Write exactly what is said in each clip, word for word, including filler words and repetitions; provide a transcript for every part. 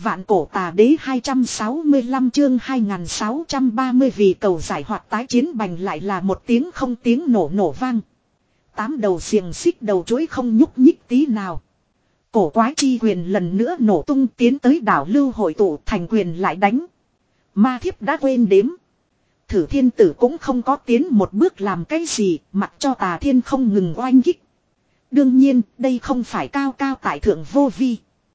Vạn cổ tà đế hai trăm sáu mươi lăm chương hai nghìn sáu trăm ba mươi vì cầu giải hoạt tái chiến bành lại là một tiếng không tiếng nổ nổ vang. Tám đầu xiềng xích đầu chuỗi không nhúc nhích tí nào. Cổ quái chi quyền lần nữa nổ tung tiến tới đảo lưu hội tụ thành quyền lại đánh. Ma thiếp đã quên đếm. Thử thiên tử cũng không có tiến một bước làm cái gì, mặc cho tà thiên không ngừng oanh kích. Đương nhiên, đây không phải cao cao tại thượng vô vi.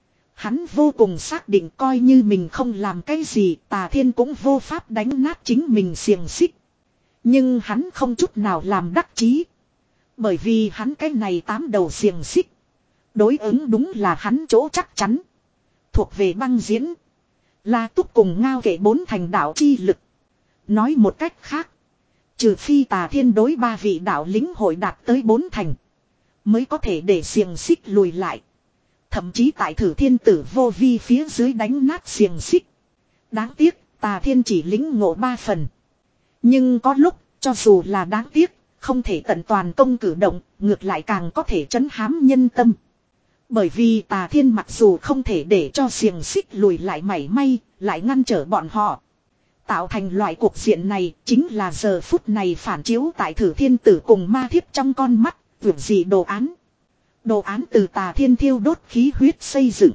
Hắn vô cùng xác định coi như mình không làm cái gì, tà thiên cũng vô pháp đánh nát chính mình xiềng xích. Nhưng hắn không chút nào làm đắc chí. Bởi vì hắn cái này tám đầu xiềng xích. Đối ứng đúng là hắn chỗ chắc chắn. Thuộc về băng diễn. La Túc cùng ngao kể bốn thành đạo chi lực. Nói một cách khác. Trừ phi tà thiên đối ba vị đạo lính hội đạt tới bốn thành. Mới có thể để xiềng xích lùi lại. Thậm chí tại thử thiên tử vô vi phía dưới đánh nát xiềng xích. Đáng tiếc tà thiên chỉ lính ngộ ba phần. Nhưng có lúc cho dù là đáng tiếc. Không thể tận toàn công cử động. Ngược lại càng có thể trấn hám nhân tâm. Bởi vì tà thiên mặc dù không thể để cho xiềng xích lùi lại mảy may. Lại ngăn trở bọn họ. Tạo thành loại cuộc diện này chính là giờ phút này phản chiếu tại thử thiên tử cùng ma thiếp trong con mắt, vượt gì đồ án. Đồ án từ tà thiên thiêu đốt khí huyết xây dựng.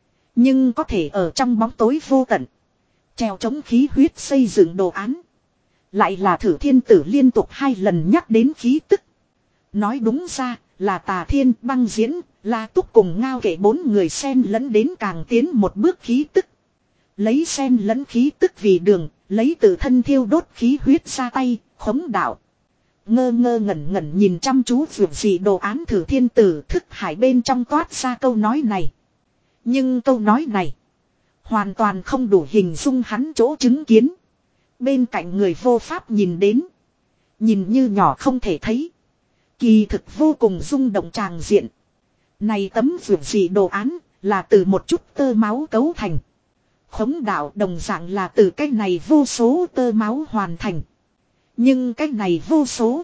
Nhưng có thể ở trong bóng tối vô tận. Treo chống khí huyết xây dựng đồ án. Lại là thử thiên tử liên tục hai lần nhắc đến khí tức. Nói đúng ra là tà thiên băng diễn, La Túc cùng ngao kể bốn người xen lẫn đến càng tiến một bước khí tức. Lấy xen lẫn khí tức vì đường, lấy tự thân thiêu đốt khí huyết ra tay, khống đạo. Ngơ ngơ ngẩn ngẩn nhìn chăm chú vượt gì đồ án thử thiên tử thức hải bên trong toát ra câu nói này. Nhưng câu nói này hoàn toàn không đủ hình dung hắn chỗ chứng kiến. Bên cạnh người vô pháp nhìn đến. Nhìn như nhỏ không thể thấy. Kỳ thực vô cùng rung động tràng diện. Này tấm vượt gì đồ án là từ một chút tơ máu cấu thành. Khống đạo đồng dạng là từ cái này vô số tơ máu hoàn thành. Nhưng cái này vô số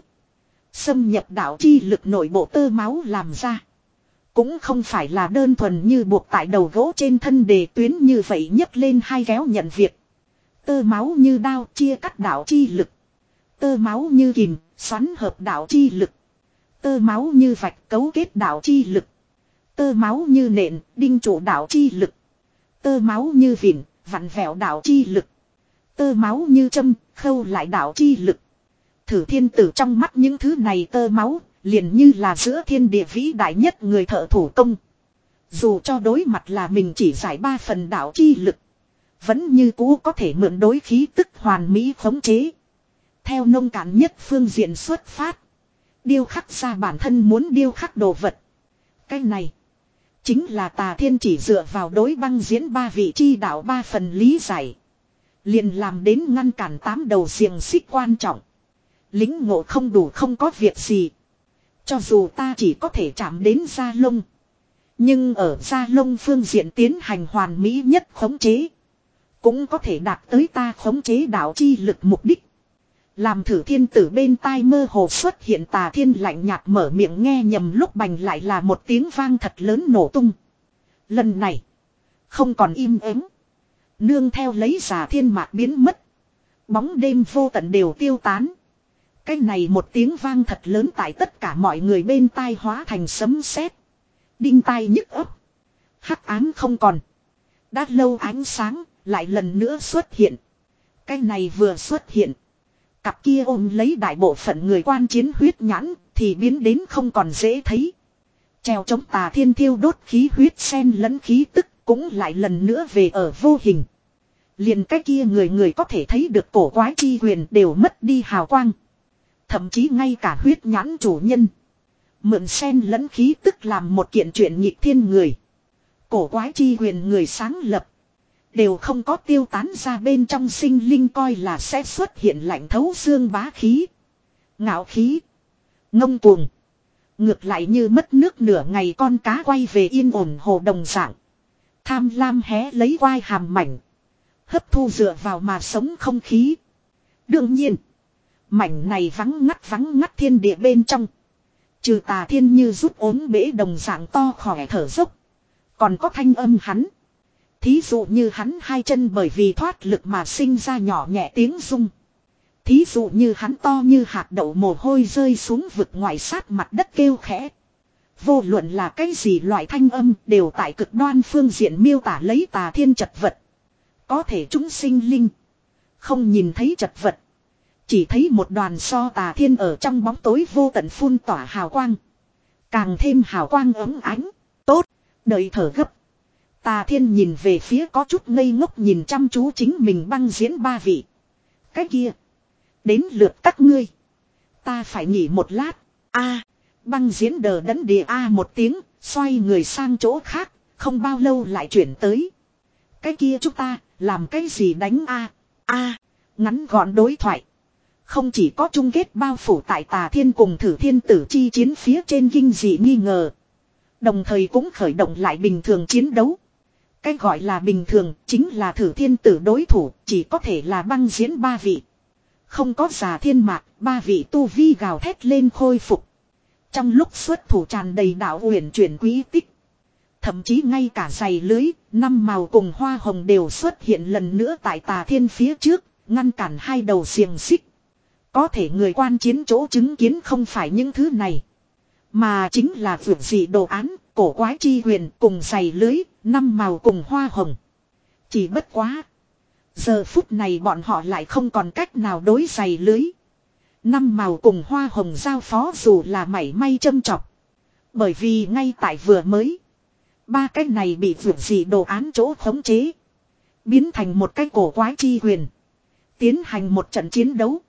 xâm nhập đạo chi lực nội bộ tơ máu làm ra. Cũng không phải là đơn thuần như buộc tại đầu gỗ trên thân đề tuyến như vậy nhấc lên hai kéo nhận việc. Tơ máu như đao chia cắt đạo chi lực. Tơ máu như kìm xoắn hợp đạo chi lực. Tơ máu như vạch cấu kết đạo chi lực. Tơ máu như nện đinh trụ đạo chi lực. Tơ máu như vịn, vặn vẹo đạo chi lực. Tơ máu như châm, khâu lại đạo chi lực. Thử thiên tử trong mắt những thứ này tơ máu, liền như là giữa thiên địa vĩ đại nhất người thợ thủ công. Dù cho đối mặt là mình chỉ giải ba phần đạo chi lực. Vẫn như cũ có thể mượn đối khí tức hoàn mỹ khống chế. Theo nông cạn nhất phương diện xuất phát. Điêu khắc ra bản thân muốn điêu khắc đồ vật. Cái này. Chính là tà thiên chỉ dựa vào đối băng diễn ba vị chi đạo ba phần lý giải. Liền làm đến ngăn cản tám đầu xiềng xích quan trọng. Lính ngộ không đủ không có việc gì. Cho dù ta chỉ có thể chạm đến da lông. Nhưng ở da lông phương diện tiến hành hoàn mỹ nhất khống chế. Cũng có thể đạt tới ta khống chế đạo chi lực mục đích. Làm thử thiên tử bên tai mơ hồ xuất hiện tà thiên lạnh nhạt mở miệng nghe nhầm lúc bành lại là một tiếng vang thật lớn nổ tung. Lần này. Không còn im ắng. Nương theo lấy giả thiên mạc biến mất. Bóng đêm vô tận đều tiêu tán. Cái này một tiếng vang thật lớn tại tất cả mọi người bên tai hóa thành sấm sét. Đinh tai nhức ấp. Hắc ám không còn. Đã lâu ánh sáng lại lần nữa xuất hiện. Cái này vừa xuất hiện. Cặp kia ôm lấy đại bộ phận người quan chiến huyết nhãn thì biến đến không còn dễ thấy. Treo chống tà thiên thiêu đốt khí huyết xen lẫn khí tức cũng lại lần nữa về ở vô hình. Liền cái kia người người có thể thấy được cổ quái chi quyền đều mất đi hào quang. Thậm chí ngay cả huyết nhãn chủ nhân. Mượn xen lẫn khí tức làm một kiện chuyện nhịp thiên người. Cổ quái chi quyền người sáng lập. Đều không có tiêu tán ra bên trong sinh linh coi là sẽ xuất hiện lạnh thấu xương bá khí. Ngạo khí. Ngông cuồng. Ngược lại như mất nước nửa ngày con cá quay về yên ổn hồ đồng dạng. Tham lam hé lấy quai hàm mảnh. Hấp thu dựa vào mà sống không khí. Đương nhiên. Mảnh này vắng ngắt vắng ngắt thiên địa bên trong. Trừ tà thiên như rút ốm bể đồng dạng to khỏe thở dốc. Còn có thanh âm hắn. Thí dụ như hắn hai chân bởi vì thoát lực mà sinh ra nhỏ nhẹ tiếng rung. Thí dụ như hắn to như hạt đậu mồ hôi rơi xuống vực ngoài sát mặt đất kêu khẽ. Vô luận là cái gì loại thanh âm đều tại cực đoan phương diện miêu tả lấy Tà Thiên chật vật. Có thể chúng sinh linh không nhìn thấy chật vật. Chỉ thấy một đoàn so Tà Thiên ở trong bóng tối vô tận phun tỏa hào quang. Càng thêm hào quang ấm ánh. Tốt, đợi thở gấp. Tà Thiên nhìn về phía có chút ngây ngốc nhìn chăm chú chính mình băng diễn ba vị. Cái kia. Đến lượt các ngươi. Ta phải nghỉ một lát. A, băng diễn đờ đẫn địa A một tiếng. Xoay người sang chỗ khác. Không bao lâu lại chuyển tới. Cái kia chúng ta làm cái gì đánh A. A, ngắn gọn đối thoại. Không chỉ có chung kết bao phủ tại Tà Thiên cùng Thử Thiên Tử chi chiến phía trên kinh dị nghi ngờ. Đồng thời cũng khởi động lại bình thường chiến đấu. Cái gọi là bình thường chính là Thử Thiên Tử đối thủ chỉ có thể là băng diễn ba vị. Không có Già Thiên Mạc, ba vị tu vi gào thét lên khôi phục. Trong lúc xuất thủ tràn đầy đạo uyển chuyển quý tích. Thậm chí ngay cả giày lưới, năm màu cùng hoa hồng đều xuất hiện lần nữa tại Tà Thiên phía trước, ngăn cản hai đầu xiềng xích. Có thể người quan chiến chỗ chứng kiến không phải những thứ này. Mà chính là vượt dị đồ án, cổ quái chi huyền cùng giày lưới, năm màu cùng hoa hồng. Chỉ bất quá. Giờ phút này bọn họ lại không còn cách nào đối giày lưới. Năm màu cùng hoa hồng giao phó dù là mảy may châm chọc. Bởi vì ngay tại vừa mới. Ba cái này bị vượt dị đồ án chỗ khống chế. Biến thành một cái cổ quái chi huyền. Tiến hành một trận chiến đấu.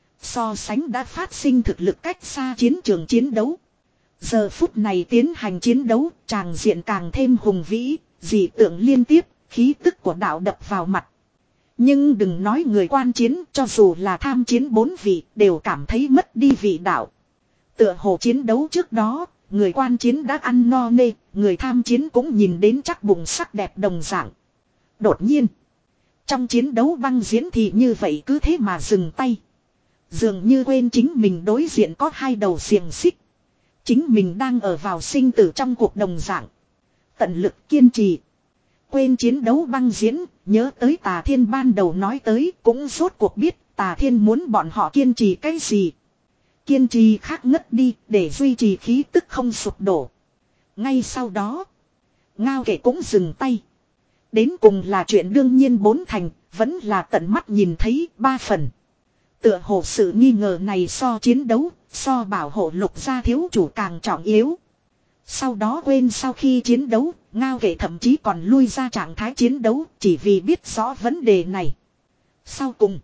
So sánh đã phát sinh thực lực cách xa chiến trường chiến đấu. Giờ phút này tiến hành chiến đấu, tràng diện càng thêm hùng vĩ, dị tượng liên tiếp, khí tức của đạo đập vào mặt. Nhưng đừng nói người quan chiến, cho dù là tham chiến bốn vị, đều cảm thấy mất đi vị đạo. Tựa hồ chiến đấu trước đó, người quan chiến đã ăn no nê, người tham chiến cũng nhìn đến chắc bụng sắc đẹp đồng dạng. Đột nhiên, trong chiến đấu băng diễn thì như vậy cứ thế mà dừng tay. Dường như quên chính mình đối diện có hai đầu xiềng xích. Chính mình đang ở vào sinh tử trong cuộc đồng dạng. Tận lực kiên trì. Quên chiến đấu băng diễn, nhớ tới Tà Thiên ban đầu nói tới, cũng rốt cuộc biết Tà Thiên muốn bọn họ kiên trì cái gì. Kiên trì khác ngất đi, để duy trì khí tức không sụp đổ. Ngay sau đó, Ngao Kệ cũng dừng tay. Đến cùng là chuyện đương nhiên bốn thành, vẫn là tận mắt nhìn thấy ba phần. Tựa hồ sự nghi ngờ này so chiến đấu, so bảo hộ Lục gia thiếu chủ càng trọng yếu. Sau đó quên sau khi chiến đấu, Ngao Kệ thậm chí còn lui ra trạng thái chiến đấu chỉ vì biết rõ vấn đề này. Sau cùng,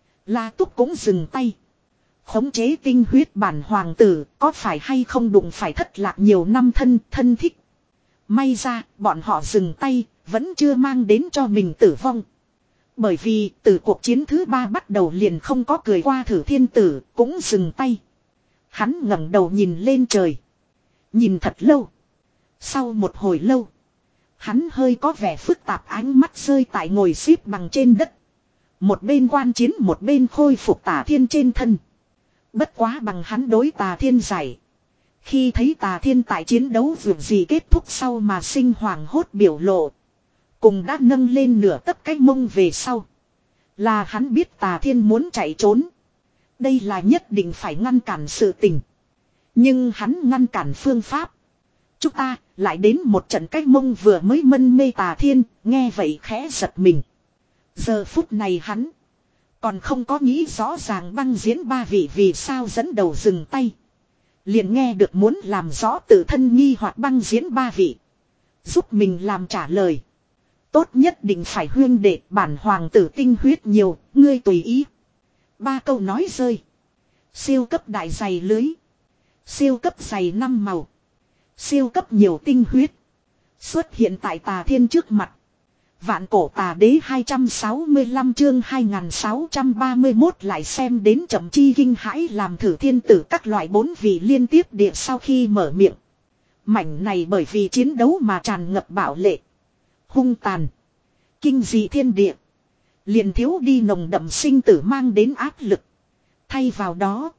La Túc cũng dừng tay. Khống chế tinh huyết bản hoàng tử có phải hay không đụng phải thất lạc nhiều năm thân thân thích. May ra bọn họ dừng tay vẫn chưa mang đến cho mình tử vong. Bởi vì từ cuộc chiến thứ ba bắt đầu liền không có cười qua Thử Thiên Tử cũng dừng tay. Hắn ngẩng đầu nhìn lên trời. Nhìn thật lâu. Sau một hồi lâu. Hắn hơi có vẻ phức tạp ánh mắt rơi tại ngồi xếp bằng trên đất. Một bên quan chiến một bên khôi phục Tà Thiên trên thân. Bất quá bằng hắn đối Tà Thiên giải. Khi thấy Tà Thiên tại chiến đấu vượt gì kết thúc sau mà sinh hoàng hốt biểu lộ. Cùng đã nâng lên nửa tấc cái mông về sau. Là hắn biết Tà Thiên muốn chạy trốn. Đây là nhất định phải ngăn cản sự tình. Nhưng hắn ngăn cản phương pháp. Chúng ta lại đến một trận cái mông vừa mới mân mê Tà Thiên. Nghe vậy khẽ giật mình. Giờ phút này hắn. Còn không có nghĩ rõ ràng băng diễn ba vị vì sao dẫn đầu dừng tay. Liền nghe được muốn làm rõ tự thân nghi hoặc băng diễn ba vị. Giúp mình làm trả lời. Tốt nhất định phải huyên đệ bản hoàng tử tinh huyết nhiều, ngươi tùy ý. Ba câu nói rơi. Siêu cấp đại giày lưới. Siêu cấp giày năm màu. Siêu cấp nhiều tinh huyết. Xuất hiện tại Tà Thiên trước mặt. Vạn cổ Tà Đế hai trăm sáu mươi lăm chương hai nghìn sáu trăm ba mươi mốt lại xem đến chậm chi kinh hãi làm Thử Thiên Tử các loại bốn vị liên tiếp địa sau khi mở miệng. Mảnh này bởi vì chiến đấu mà tràn ngập bạo lệ. Hung tàn. Kinh dị thiên địa. Liền thiếu đi nồng đậm sinh tử mang đến áp lực. Thay vào đó.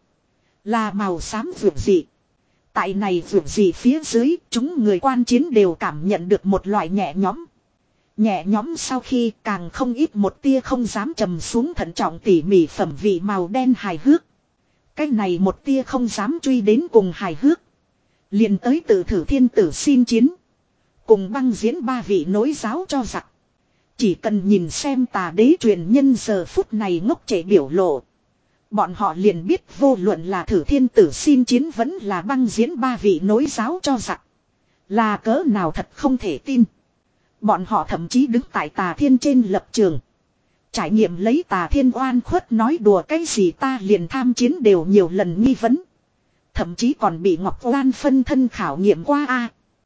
Là màu xám vượt dị. Tại này vượt dị phía dưới chúng người quan chiến đều cảm nhận được một loại nhẹ nhõm. Nhẹ nhõm sau khi càng không ít một tia không dám trầm xuống thận trọng tỉ mỉ phẩm vị màu đen hài hước. Cái này một tia không dám truy đến cùng hài hước. Liền tới từ thử thiên tử xin chiến. Cùng băng diễn ba vị nối giáo cho giặc. Chỉ cần nhìn xem tà đế truyền nhân giờ phút này ngốc trệ biểu lộ. Bọn họ liền biết vô luận là thử thiên tử xin chiến vẫn là băng diễn ba vị nối giáo cho giặc. Là cỡ nào thật không thể tin. Bọn họ thậm chí đứng tại tà thiên trên lập trường. Trải nghiệm lấy tà thiên oan khuất nói đùa cái gì ta liền tham chiến đều nhiều lần nghi vấn. Thậm chí còn bị Ngọc Oan phân thân khảo nghiệm qua a.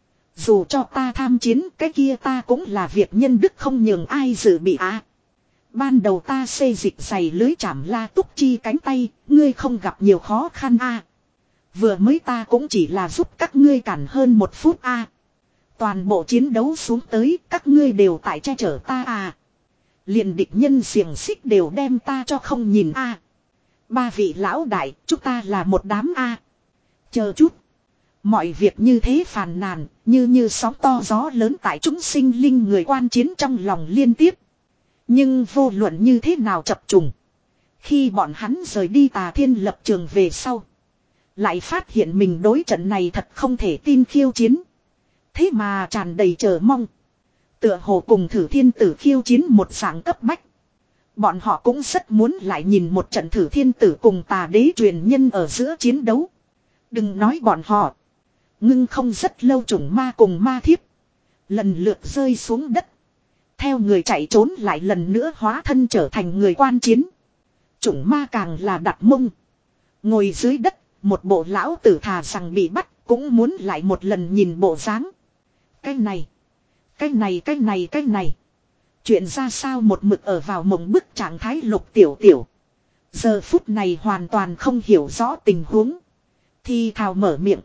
Dù cho ta tham chiến cái kia ta cũng là việc nhân đức không nhường ai dự bị a. Ban đầu ta xây dịch dày lưới chảm la túc chi cánh tay, ngươi không gặp nhiều khó khăn a. Vừa mới ta cũng chỉ là giúp các ngươi cản hơn một phút a. Toàn bộ chiến đấu xuống tới các ngươi đều tại che chở ta à. Liền địch nhân xiềng xích đều đem ta cho không nhìn a. Ba vị lão đại chúng ta là một đám a. Chờ chút. Mọi việc như thế phàn nàn như như sóng to gió lớn tại chúng sinh linh người quan chiến trong lòng liên tiếp. Nhưng vô luận như thế nào chập trùng. Khi bọn hắn rời đi tà thiên lập trường về sau. Lại phát hiện mình đối trận này thật không thể tin khiêu chiến. Thế mà tràn đầy chờ mong. Tựa hồ cùng thử thiên tử khiêu chiến một dạng cấp bách. Bọn họ cũng rất muốn lại nhìn một trận thử thiên tử cùng tà đế truyền nhân ở giữa chiến đấu. Đừng nói bọn họ. Ngưng không rất lâu chủng ma cùng ma thiếp. Lần lượt rơi xuống đất. Theo người chạy trốn lại lần nữa hóa thân trở thành người quan chiến. Chủng ma càng là đặt mông. Ngồi dưới đất, một bộ lão tử thà rằng bị bắt, cũng muốn lại một lần nhìn bộ dáng. Cái này, cái này, cái này, cái này. Chuyện ra sao một mực ở vào mộng bức trạng thái Lục Tiểu Tiểu. Giờ phút này hoàn toàn không hiểu rõ tình huống. Thì thào mở miệng.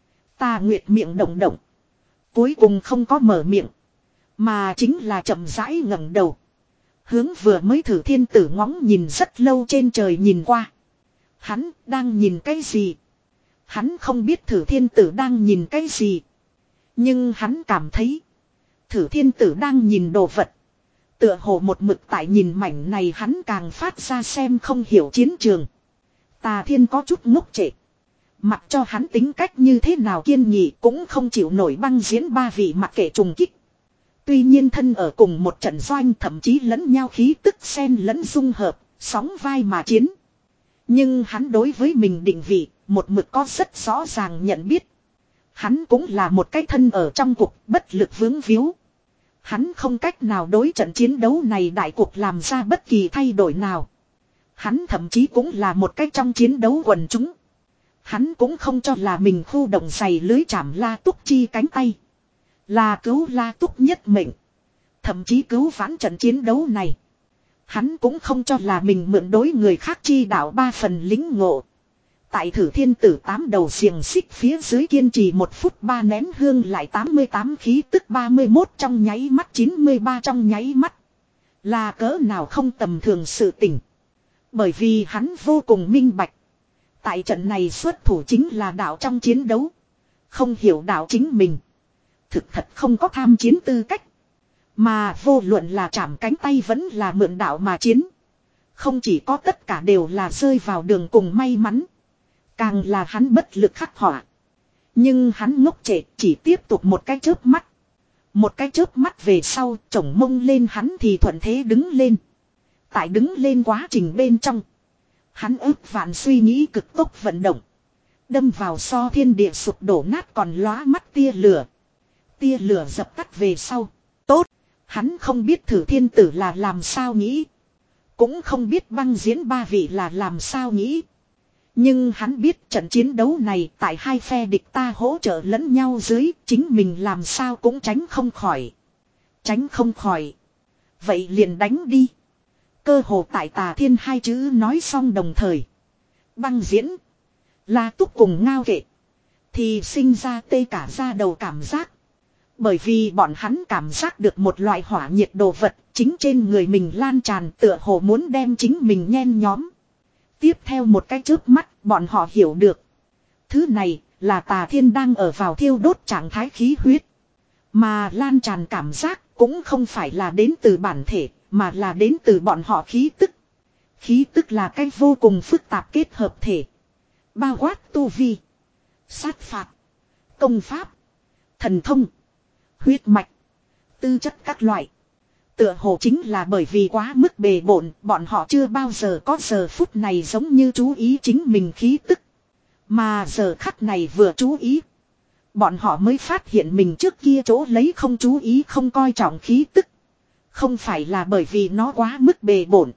Tà Nguyệt miệng động động. Cuối cùng không có mở miệng. Mà chính là chậm rãi ngẩng đầu. Hướng vừa mới thử thiên tử ngóng nhìn rất lâu trên trời nhìn qua. Hắn đang nhìn cái gì? Hắn không biết thử thiên tử đang nhìn cái gì. Nhưng hắn cảm thấy. Thử thiên tử đang nhìn đồ vật. Tựa hồ một mực tại nhìn mảnh này hắn càng phát ra xem không hiểu chiến trường. Tà thiên có chút ngốc trệ. Mặc cho hắn tính cách như thế nào kiên nhị cũng không chịu nổi băng diễn ba vị mặc kệ trùng kích. Tuy nhiên thân ở cùng một trận doanh thậm chí lẫn nhau khí tức xen lẫn dung hợp, sóng vai mà chiến. Nhưng hắn đối với mình định vị, một mực có rất rõ ràng nhận biết. Hắn cũng là một cái thân ở trong cuộc bất lực vướng víu. Hắn không cách nào đối trận chiến đấu này đại cuộc làm ra bất kỳ thay đổi nào. Hắn thậm chí cũng là một cái trong chiến đấu quần chúng. Hắn cũng không cho là mình khu động giày lưới chảm la túc chi cánh tay. Là cứu la túc nhất mệnh. Thậm chí cứu vãn trận chiến đấu này. Hắn cũng không cho là mình mượn đối người khác chi đạo ba phần lính ngộ. Tại thử thiên tử tám đầu xiềng xích phía dưới kiên trì một phút ba nén hương lại tám mươi tám khí tức ba mươi mốt trong nháy mắt chín mươi ba trong nháy mắt. Là cỡ nào không tầm thường sự tình. Bởi vì hắn vô cùng minh bạch. Tại trận này xuất thủ chính là đạo trong chiến đấu. Không hiểu đạo chính mình. Thực thật không có tham chiến tư cách. Mà vô luận là chạm cánh tay vẫn là mượn đạo mà chiến. Không chỉ có tất cả đều là rơi vào đường cùng may mắn. Càng là hắn bất lực khắc họa. Nhưng hắn ngốc trệ chỉ tiếp tục một cái chớp mắt. Một cái chớp mắt về sau chổng mông lên hắn thì thuận thế đứng lên. Tại đứng lên quá trình bên trong. Hắn ức vạn suy nghĩ cực tốc vận động. Đâm vào so thiên địa sụp đổ nát còn lóa mắt tia lửa. Tia lửa dập tắt về sau. Tốt. Hắn không biết thử thiên tử là làm sao nghĩ. Cũng không biết băng diễn ba vị là làm sao nghĩ. Nhưng hắn biết trận chiến đấu này tại hai phe địch ta hỗ trợ lẫn nhau dưới. Chính mình làm sao cũng tránh không khỏi. Tránh không khỏi. Vậy liền đánh đi. Cơ hồ tại tà thiên hai chữ nói xong đồng thời. Băng diễn. La túc cùng ngao kệ. Thì sinh ra tê cả da đầu cảm giác. Bởi vì bọn hắn cảm giác được một loại hỏa nhiệt đồ vật chính trên người mình lan tràn tựa hồ muốn đem chính mình nhen nhóm. Tiếp theo một cái chớp mắt bọn họ hiểu được. Thứ này là tà thiên đang ở vào thiêu đốt trạng thái khí huyết. Mà lan tràn cảm giác Cũng không phải là đến từ bản thể, mà là đến từ bọn họ khí tức. Khí tức là cái vô cùng phức tạp kết hợp thể. Bao quát tu vi, sát phạt, công pháp, thần thông, huyết mạch, tư chất các loại. Tựa hồ chính là bởi vì quá mức bề bộn, bọn họ chưa bao giờ có giờ phút này giống như chú ý chính mình khí tức. Mà giờ khắc này vừa chú ý, bọn họ mới phát hiện mình trước kia chỗ lấy không chú ý không coi trọng khí tức. Không phải là bởi vì nó quá mức bề bộn,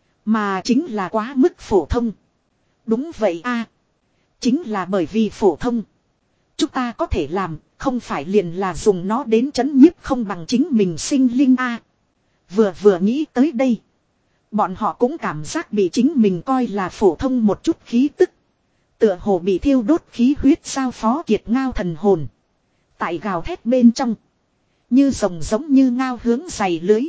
mà chính là quá mức phổ thông. Đúng vậy a, chính là bởi vì phổ thông. Chúng ta có thể làm, không phải liền là dùng nó đến trấn nhiếp không bằng chính mình sinh linh a. Vừa vừa nghĩ tới đây, bọn họ cũng cảm giác bị chính mình coi là phổ thông một chút khí tức. Tựa hồ bị thiêu đốt khí huyết sao phó kiệt ngao thần hồn. Tại gào thét bên trong, như rồng giống như ngao hướng dày lưới.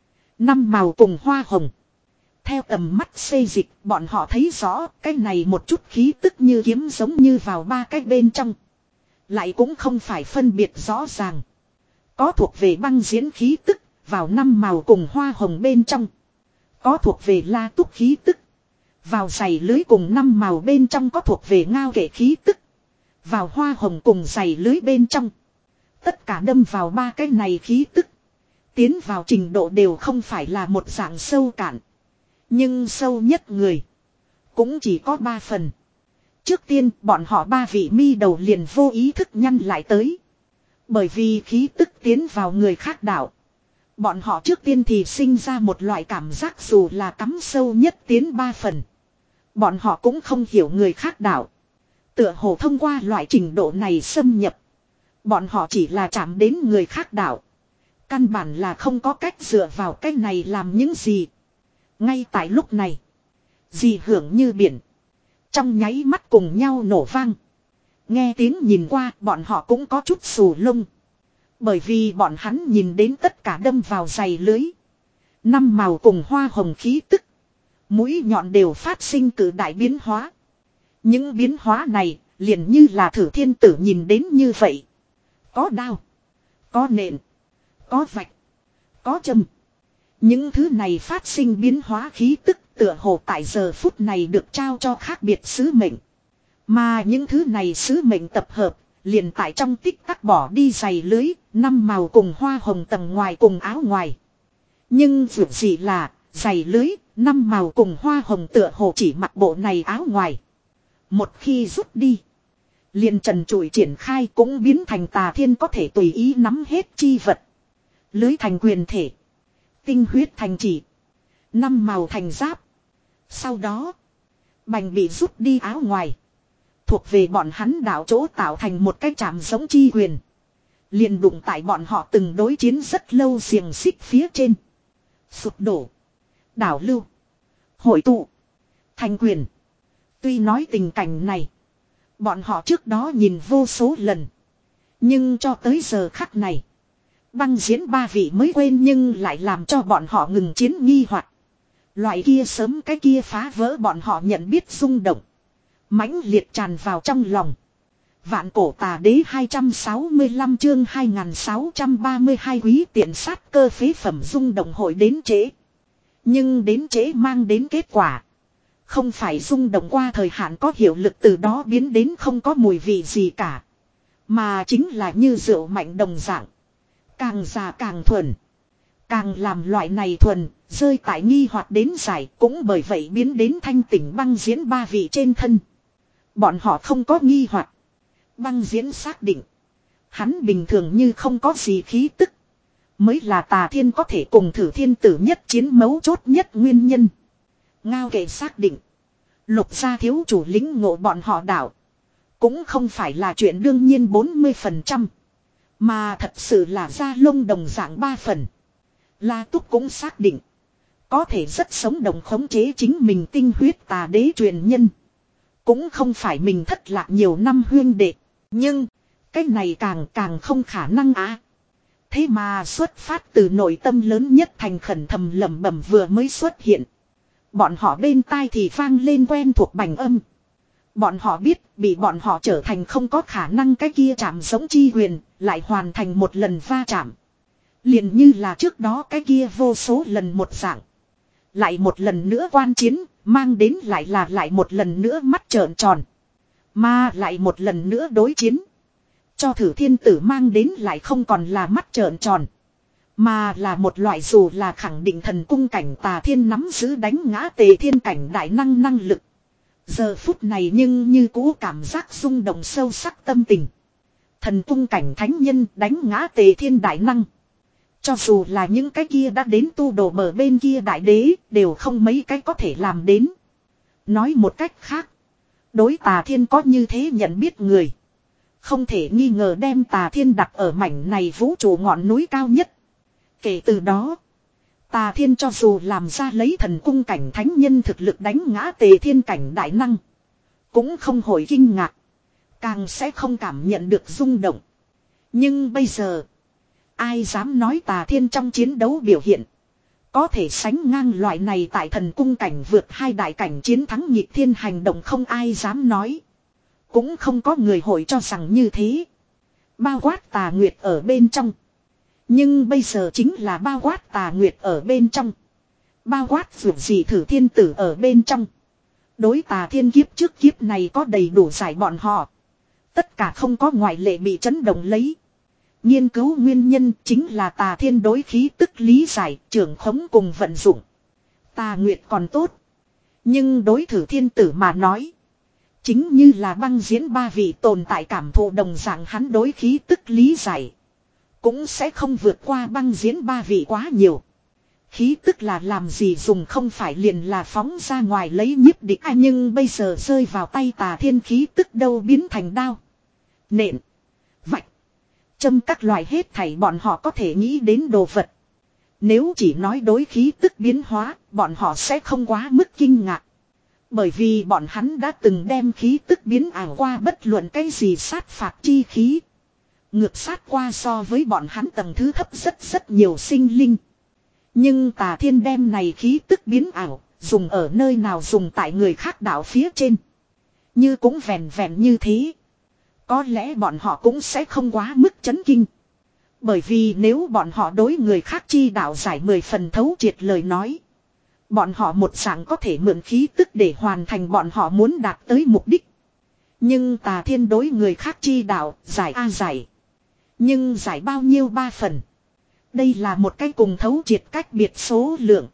Năm màu cùng hoa hồng. Theo tầm mắt xê dịch, bọn họ thấy rõ cái này một chút khí tức như kiếm giống như vào ba cái bên trong. Lại cũng không phải phân biệt rõ ràng. Có thuộc về băng diễn khí tức, vào năm màu cùng hoa hồng bên trong. Có thuộc về la túc khí tức. Vào giày lưới cùng năm màu bên trong có thuộc về ngao kệ khí tức. Vào hoa hồng cùng giày lưới bên trong. Tất cả đâm vào ba cái này khí tức. Tiến vào trình độ đều không phải là một dạng sâu cạn. Nhưng sâu nhất người. Cũng chỉ có ba phần. Trước tiên bọn họ ba vị mi đầu liền vô ý thức nhăn lại tới. Bởi vì khí tức tiến vào người khác đạo. Bọn họ trước tiên thì sinh ra một loại cảm giác dù là cắm sâu nhất tiến ba phần. Bọn họ cũng không hiểu người khác đạo. Tựa hồ thông qua loại trình độ này xâm nhập. Bọn họ chỉ là chạm đến người khác đạo. Căn bản là không có cách dựa vào cái này làm những gì. Ngay tại lúc này. Dị hưởng như biển. Trong nháy mắt cùng nhau nổ vang. Nghe tiếng nhìn qua bọn họ cũng có chút xù lông. Bởi vì bọn hắn nhìn đến tất cả đâm vào giày lưới. Năm màu cùng hoa hồng khí tức. Mũi nhọn đều phát sinh cử đại biến hóa. Những biến hóa này liền như là thử thiên tử nhìn đến như vậy. Có đao. Có nện. Có vạch. Có châm. Những thứ này phát sinh biến hóa khí tức tựa hồ tại giờ phút này được trao cho khác biệt sứ mệnh. Mà những thứ này sứ mệnh tập hợp liền tại trong tích tắc bỏ đi giày lưới, năm màu cùng hoa hồng tầng ngoài cùng áo ngoài. Nhưng dù gì là, giày lưới, năm màu cùng hoa hồng tựa hồ chỉ mặc bộ này áo ngoài. Một khi rút đi, liền trần trụi triển khai cũng biến thành tà thiên có thể tùy ý nắm hết chi vật. Lưới thành quyền thể, tinh huyết thành chỉ, năm màu thành giáp. Sau đó, bành bị rút đi áo ngoài. Thuộc về bọn hắn đạo chỗ tạo thành một cái chạm giống chi quyền. Liền đụng tại bọn họ từng đối chiến rất lâu xiềng xích phía trên. Sụp đổ. Đảo lưu. Hội tụ. Thành quyền. Tuy nói tình cảnh này. Bọn họ trước đó nhìn vô số lần. Nhưng cho tới giờ khắc này. Băng diễn ba vị mới quên nhưng lại làm cho bọn họ ngừng chiến nghi hoặc. Loại kia sớm cái kia phá vỡ bọn họ nhận biết rung động. Mãnh liệt tràn vào trong lòng. Vạn cổ tà đế hai trăm sáu mươi lăm chương hai nghìn sáu trăm ba mươi hai quý tiện sát cơ phế phẩm rung động hội đến trễ. Nhưng đến trễ mang đến kết quả. Không phải rung động qua thời hạn có hiệu lực từ đó biến đến không có mùi vị gì cả. Mà chính là như rượu mạnh đồng dạng. Càng già càng thuần. Càng làm loại này thuần, rơi tại nghi hoặc đến giải cũng bởi vậy biến đến thanh tỉnh băng diễn ba vị trên thân. Bọn họ không có nghi hoặc. Băng diễn xác định. Hắn bình thường như không có gì khí tức. Mới là tà thiên có thể cùng thử thiên tử nhất chiến mấu chốt nhất nguyên nhân. Ngao kệ xác định. Lục gia thiếu chủ lính ngộ bọn họ đảo. Cũng không phải là chuyện đương nhiên bốn mươi phần trăm. Mà thật sự là da lông đồng dạng ba phần. La Túc cũng xác định. Có thể rất sống động khống chế chính mình tinh huyết tà đế truyền nhân. Cũng không phải mình thất lạc nhiều năm huyên đệ. Nhưng, cái này càng càng không khả năng á. Thế mà xuất phát từ nội tâm lớn nhất thành khẩn thầm lẩm bẩm vừa mới xuất hiện. Bọn họ bên tai thì vang lên quen thuộc bành âm. Bọn họ biết bị bọn họ trở thành không có khả năng cái kia chạm giống chi huyền, lại hoàn thành một lần va chạm. Liền như là trước đó cái kia vô số lần một dạng. Lại một lần nữa quan chiến, mang đến lại là lại một lần nữa mắt trợn tròn. Mà lại một lần nữa đối chiến. Cho thử thiên tử mang đến lại không còn là mắt trợn tròn. Mà là một loại dù là khẳng định thần cung cảnh Tà Thiên nắm giữ đánh ngã Tề Thiên cảnh đại năng năng lực. Giờ phút này nhưng như cũ cảm giác rung động sâu sắc tâm tình. Thần cung cảnh thánh nhân đánh ngã Tề Thiên đại năng. Cho dù là những cái kia đã đến tu đồ bờ bên kia đại đế đều không mấy cái có thể làm đến. Nói một cách khác. Đối Tà Thiên có như thế nhận biết người. Không thể nghi ngờ đem Tà Thiên đặt ở mảnh này vũ trụ ngọn núi cao nhất. Kể từ đó. Tà Thiên cho dù làm ra lấy thần cung cảnh thánh nhân thực lực đánh ngã Tề Thiên cảnh đại năng. Cũng không hồi kinh ngạc. Càng sẽ không cảm nhận được rung động. Nhưng bây giờ. Ai dám nói Tà Thiên trong chiến đấu biểu hiện. Có thể sánh ngang loại này tại thần cung cảnh vượt hai đại cảnh chiến thắng nhịp thiên hành động không ai dám nói. Cũng không có người hội cho rằng như thế. Bao quát Tà Nguyệt ở bên trong. Nhưng bây giờ chính là bao quát Tà Nguyệt ở bên trong. Bao quát vượt gì thử thiên tử ở bên trong. Đối Tà Thiên kiếp trước kiếp này có đầy đủ giải bọn họ. Tất cả không có ngoại lệ bị chấn động lấy. Nghiên cứu nguyên nhân chính là Tà Thiên đối khí tức lý giải, trưởng khống cùng vận dụng. Tà Nguyệt còn tốt. Nhưng đối thử thiên tử mà nói. Chính như là băng diễn ba vị tồn tại cảm thụ đồng dạng hắn đối khí tức lý giải. Cũng sẽ không vượt qua băng diễn ba vị quá nhiều. Khí tức là làm gì dùng không phải liền là phóng ra ngoài lấy nhiếp địch. À, nhưng bây giờ rơi vào tay Tà Thiên khí tức đâu biến thành đao. Nện. Vạch. Châm các loại hết thảy bọn họ có thể nghĩ đến đồ vật. Nếu chỉ nói đối khí tức biến hóa, bọn họ sẽ không quá mức kinh ngạc. Bởi vì bọn hắn đã từng đem khí tức biến ảo qua bất luận cái gì sát phạt chi khí. Ngược sát qua so với bọn hắn tầng thứ thấp rất rất nhiều sinh linh. Nhưng Tà Thiên đem này khí tức biến ảo, dùng ở nơi nào dùng tại người khác đạo phía trên. Như cũng vẹn vẹn như thế. Có lẽ bọn họ cũng sẽ không quá mức chấn kinh. Bởi vì nếu bọn họ đối người khác chi đạo giải mười phần thấu triệt lời nói. Bọn họ một dạng có thể mượn khí tức để hoàn thành bọn họ muốn đạt tới mục đích. Nhưng Tà Thiên đối người khác chi đạo giải a giải. Nhưng giải bao nhiêu ba phần. Đây là một cái cùng thấu triệt cách biệt số lượng.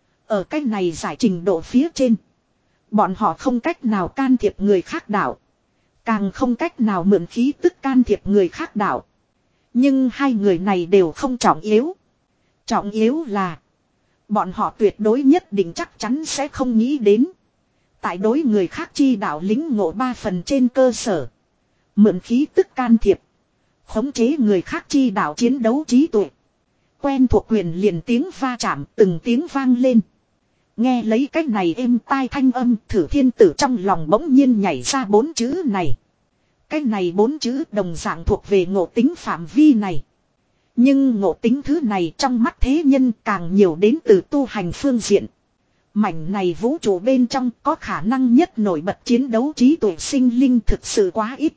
Ở cái này giải trình độ phía trên. Bọn họ không cách nào can thiệp người khác đạo. Càng không cách nào mượn khí tức can thiệp người khác đạo. Nhưng hai người này đều không trọng yếu. Trọng yếu là. Bọn họ tuyệt đối nhất định chắc chắn sẽ không nghĩ đến. Tại đối người khác chi đạo lính ngộ ba phần trên cơ sở. Mượn khí tức can thiệp. Khống chế người khác chi đạo chiến đấu trí tuệ. Quen thuộc quyền liền tiếng va chạm từng tiếng vang lên. Nghe lấy cách này êm tai thanh âm thử thiên tử trong lòng bỗng nhiên nhảy ra bốn chữ này. Cái này bốn chữ đồng dạng thuộc về ngộ tính phạm vi này. Nhưng ngộ tính thứ này trong mắt thế nhân càng nhiều đến từ tu hành phương diện. Mảnh này vũ trụ bên trong có khả năng nhất nổi bật chiến đấu trí tuệ sinh linh thực sự quá ít.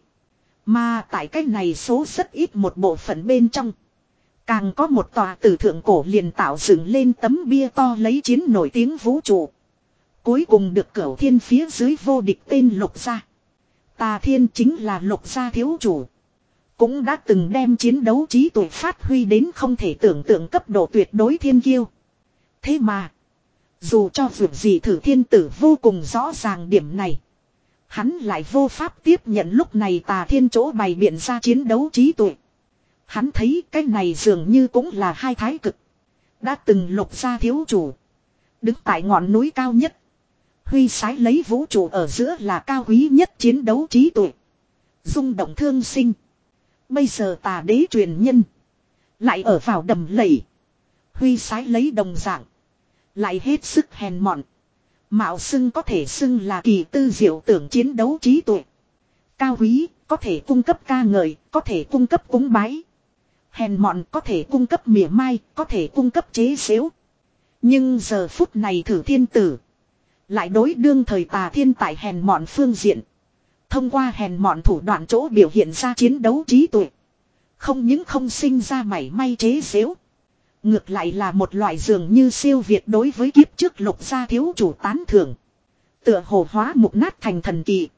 Mà tại cái này số rất ít một bộ phận bên trong. Càng có một tòa tử thượng cổ liền tạo dựng lên tấm bia to lấy chiến nổi tiếng vũ trụ. Cuối cùng được Cửu Thiên phía dưới vô địch tên Lục Gia. Tà Thiên chính là Lục Gia thiếu chủ. Cũng đã từng đem chiến đấu trí tuệ phát huy đến không thể tưởng tượng cấp độ tuyệt đối thiên kiêu. Thế mà. Dù cho việc gì thử thiên tử vô cùng rõ ràng điểm này. Hắn lại vô pháp tiếp nhận lúc này Tà Thiên chỗ bày biện ra chiến đấu trí tuệ. Hắn thấy cái này dường như cũng là hai thái cực. Đã từng Lục Gia thiếu chủ. Đứng tại ngọn núi cao nhất. Huy sái lấy vũ trụ ở giữa là cao quý nhất chiến đấu trí tuệ. Rung động thương sinh. Bây giờ Tà đế truyền nhân. Lại ở vào đầm lầy. Huy sái lấy đồng dạng. Lại hết sức hèn mọn. Mạo xưng có thể xưng là kỳ tư diệu tưởng chiến đấu trí tuệ. Cao quý, có thể cung cấp ca ngợi, có thể cung cấp cúng bái. Hèn mọn có thể cung cấp mỉa mai, có thể cung cấp chế xếu. Nhưng giờ phút này thử thiên tử. Lại đối đương thời Tà Thiên tại hèn mọn phương diện. Thông qua hèn mọn thủ đoạn chỗ biểu hiện ra chiến đấu trí tuệ. Không những không sinh ra mảy may chế xếu. Ngược lại là một loại dường như siêu việt đối với kiếp trước Lục gia thiếu chủ tán thưởng. Tựa hồ hóa mục nát thành thần kỳ.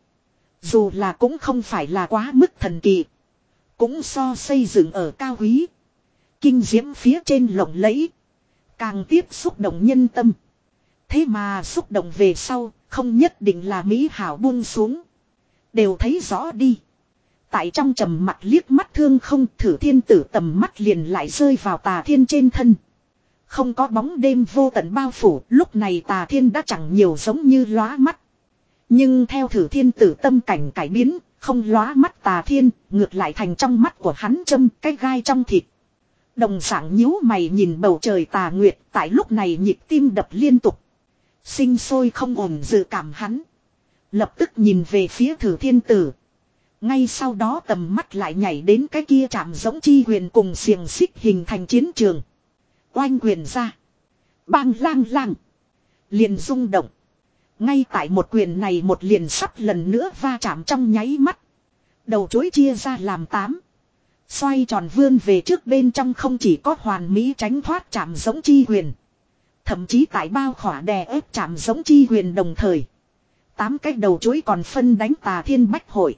Dù là cũng không phải là quá mức thần kỳ. Cũng so xây dựng ở cao quý. Kinh diễm phía trên lộng lẫy. Càng tiếp xúc động nhân tâm. Thế mà xúc động về sau, không nhất định là mỹ hảo buông xuống. Đều thấy rõ đi. Tại trong trầm mặt liếc mắt thương không, Thử Thiên Tử tầm mắt liền lại rơi vào Tà Thiên trên thân. Không có bóng đêm vô tận bao phủ, lúc này Tà Thiên đã chẳng nhiều giống như lóa mắt. Nhưng theo Thử Thiên Tử tâm cảnh cải biến, không lóa mắt Tà Thiên, ngược lại thành trong mắt của hắn châm cái gai trong thịt. Đồng dạng nhíu mày nhìn bầu trời Tà Nguyệt, tại lúc này nhịp tim đập liên tục. Sinh sôi không ổn dự cảm hắn. Lập tức nhìn về phía Thử Thiên Tử. Ngay sau đó tầm mắt lại nhảy đến cái kia chạm giống chi huyền cùng xiềng xích hình thành chiến trường. Oanh quyền ra. Bang lang lang. Liền rung động. Ngay tại một quyền này một liền sắp lần nữa va chạm trong nháy mắt. Đầu chối chia ra làm tám. Xoay tròn vươn về trước bên trong không chỉ có hoàn mỹ tránh thoát chạm giống chi huyền. Thậm chí tại bao khỏa đè ép chạm giống chi huyền đồng thời. Tám cái đầu chối còn phân đánh Tà Thiên bách hội.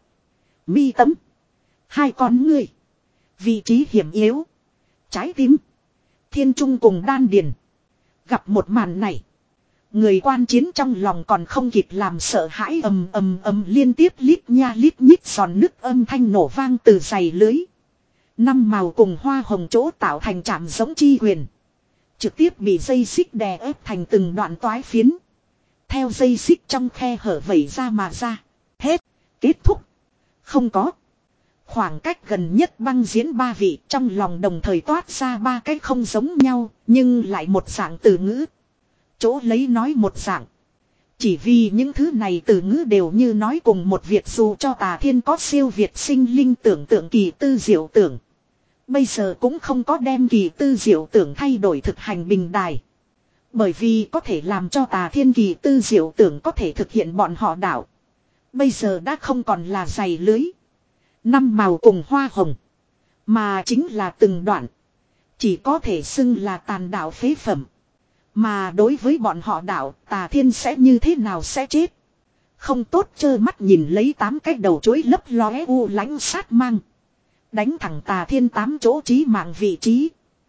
Mi tâm. Hai con ngươi. Vị trí hiểm yếu. Trái tim. Thiên trung cùng đan điền. Gặp một màn này. Người quan chiến trong lòng còn không kịp làm sợ hãi, ầm ầm ầm liên tiếp lít nha lít nhít giòn nứt âm thanh nổ vang từ dày lưới. Năm màu cùng hoa hồng chỗ tạo thành chạm giống chi huyền. Trực tiếp bị dây xích đè ép thành từng đoạn toái phiến. Theo dây xích trong khe hở vẩy ra mà ra. Hết. Kết thúc. Không có. Khoảng cách gần nhất băng diễn ba vị trong lòng đồng thời toát ra ba cái không giống nhau, nhưng lại một dạng từ ngữ. Chỗ lấy nói một dạng. Chỉ vì những thứ này từ ngữ đều như nói cùng một việc, dù cho Tà Thiên có siêu việt sinh linh tưởng tượng kỳ tư diệu tưởng. Bây giờ cũng không có đem kỳ tư diệu tưởng thay đổi thực hành bình đài. Bởi vì có thể làm cho Tà Thiên kỳ tư diệu tưởng có thể thực hiện bọn họ đạo. Bây giờ đã không còn là dày lưới. Năm màu cùng hoa hồng. Mà chính là từng đoạn. Chỉ có thể xưng là tàn đạo phế phẩm. Mà đối với bọn họ đạo, Tà Thiên sẽ như thế nào sẽ chết. Không tốt trơ mắt nhìn lấy tám cái đầu chối lấp lóe u lãnh sát mang. Đánh thẳng Tà Thiên tám chỗ chí mạng vị trí.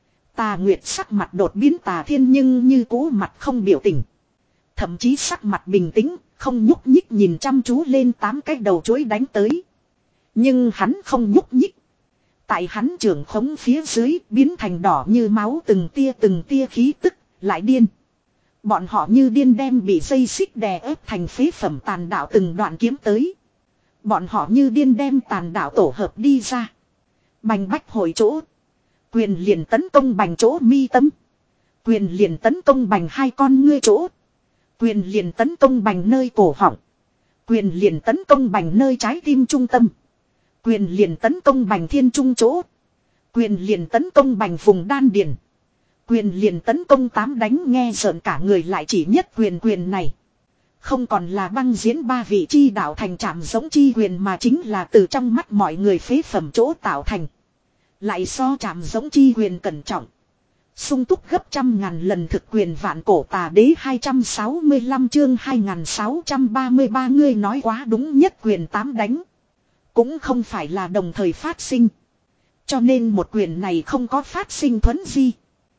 Tà Nguyệt sắc mặt đột biến, Tà Thiên nhưng như cũ mặt không biểu tình. Thậm chí sắc mặt bình tĩnh, không nhúc nhích nhìn chăm chú lên tám cái đầu chối đánh tới. Nhưng hắn không nhúc nhích. Tại hắn trưởng khống phía dưới biến thành đỏ như máu từng tia từng tia khí tức, lại điên. Bọn họ như điên đem bị dây xích đè ép thành phế phẩm tàn đạo từng đoạn kiếm tới. Bọn họ như điên đem tàn đạo tổ hợp đi ra. Bành bách hội chỗ. Quyền liền tấn công bành chỗ mi tâm. Quyền liền tấn công bành hai con ngươi chỗ. Quyền liền tấn công bành nơi cổ họng. Quyền liền tấn công bành nơi trái tim trung tâm. Quyền liền tấn công bành thiên trung chỗ. Quyền liền tấn công bành vùng đan điền. Quyền liền tấn công tám đánh nghe rợn cả người, lại chỉ nhất quyền quyền này. Không còn là băng diễn ba vị chi đạo thành chạm giống chi quyền, mà chính là từ trong mắt mọi người phế phẩm chỗ tạo thành. Lại so chạm giống chi quyền cẩn trọng. Sung túc gấp trăm ngàn lần thực quyền vạn cổ tà đế hai trăm sáu mươi lăm chương hai nghìn sáu trăm ba mươi ba ngươi nói quá đúng, nhất quyền tám đánh. Cũng không phải là đồng thời phát sinh. Cho nên một quyền này không có phát sinh thuấn di.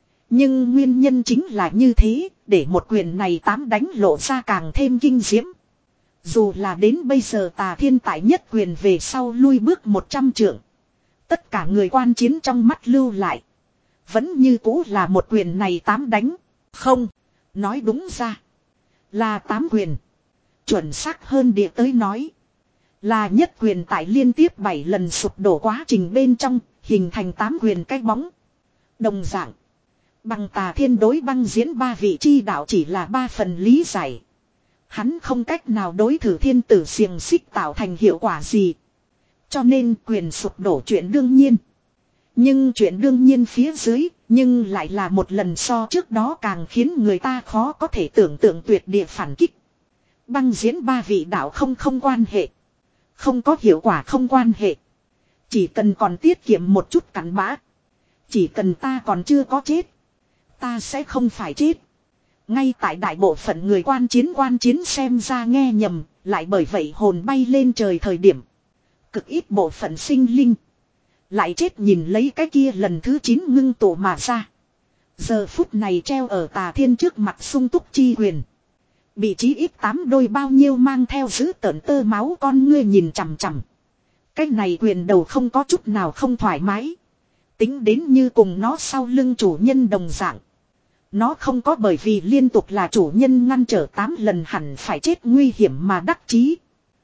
Nhưng nguyên nhân chính là như thế, để một quyền này tám đánh lộ ra càng thêm kinh diễm. Dù là đến bây giờ Tà Thiên tại nhất quyền về sau lui bước một trăm trượng. Tất cả người quan chiến trong mắt lưu lại. Vẫn như cũ là một quyền này tám đánh. Không, nói đúng ra. Là tám quyền. Chuẩn xác hơn địa tới nói. Là nhất quyền tại liên tiếp bảy lần sụp đổ quá trình bên trong, hình thành tám quyền cái bóng. Đồng dạng. Bằng Tà Thiên đối băng diễn ba vị chi đạo chỉ là ba phần lý giải. Hắn không cách nào đối Thử Thiên Tử xiềng xích tạo thành hiệu quả gì. Cho nên quyền sụp đổ chuyện đương nhiên. Nhưng chuyện đương nhiên phía dưới, nhưng lại là một lần so trước đó càng khiến người ta khó có thể tưởng tượng tuyệt địa phản kích. Băng diễn ba vị đạo không không quan hệ. Không có hiệu quả không quan hệ. Chỉ cần còn tiết kiệm một chút cặn bã. Chỉ cần ta còn chưa có chết. Ta sẽ không phải chết. Ngay tại đại bộ phận người quan chiến quan chiến xem ra nghe nhầm, lại bởi vậy hồn bay lên trời thời điểm. Cực ít bộ phận sinh linh. Lại chết nhìn lấy cái kia lần thứ chín ngưng tụ mà ra. Giờ phút này treo ở Tà Thiên trước mặt sung túc chi quyền. Bị chí ít tám đôi bao nhiêu mang theo giữ tợn tơ máu con ngươi nhìn chằm chằm. Cái này quyền đầu không có chút nào không thoải mái. Tính đến như cùng nó sau lưng chủ nhân đồng dạng. Nó không có bởi vì liên tục là chủ nhân ngăn trở tám lần hẳn phải chết nguy hiểm mà đắc chí.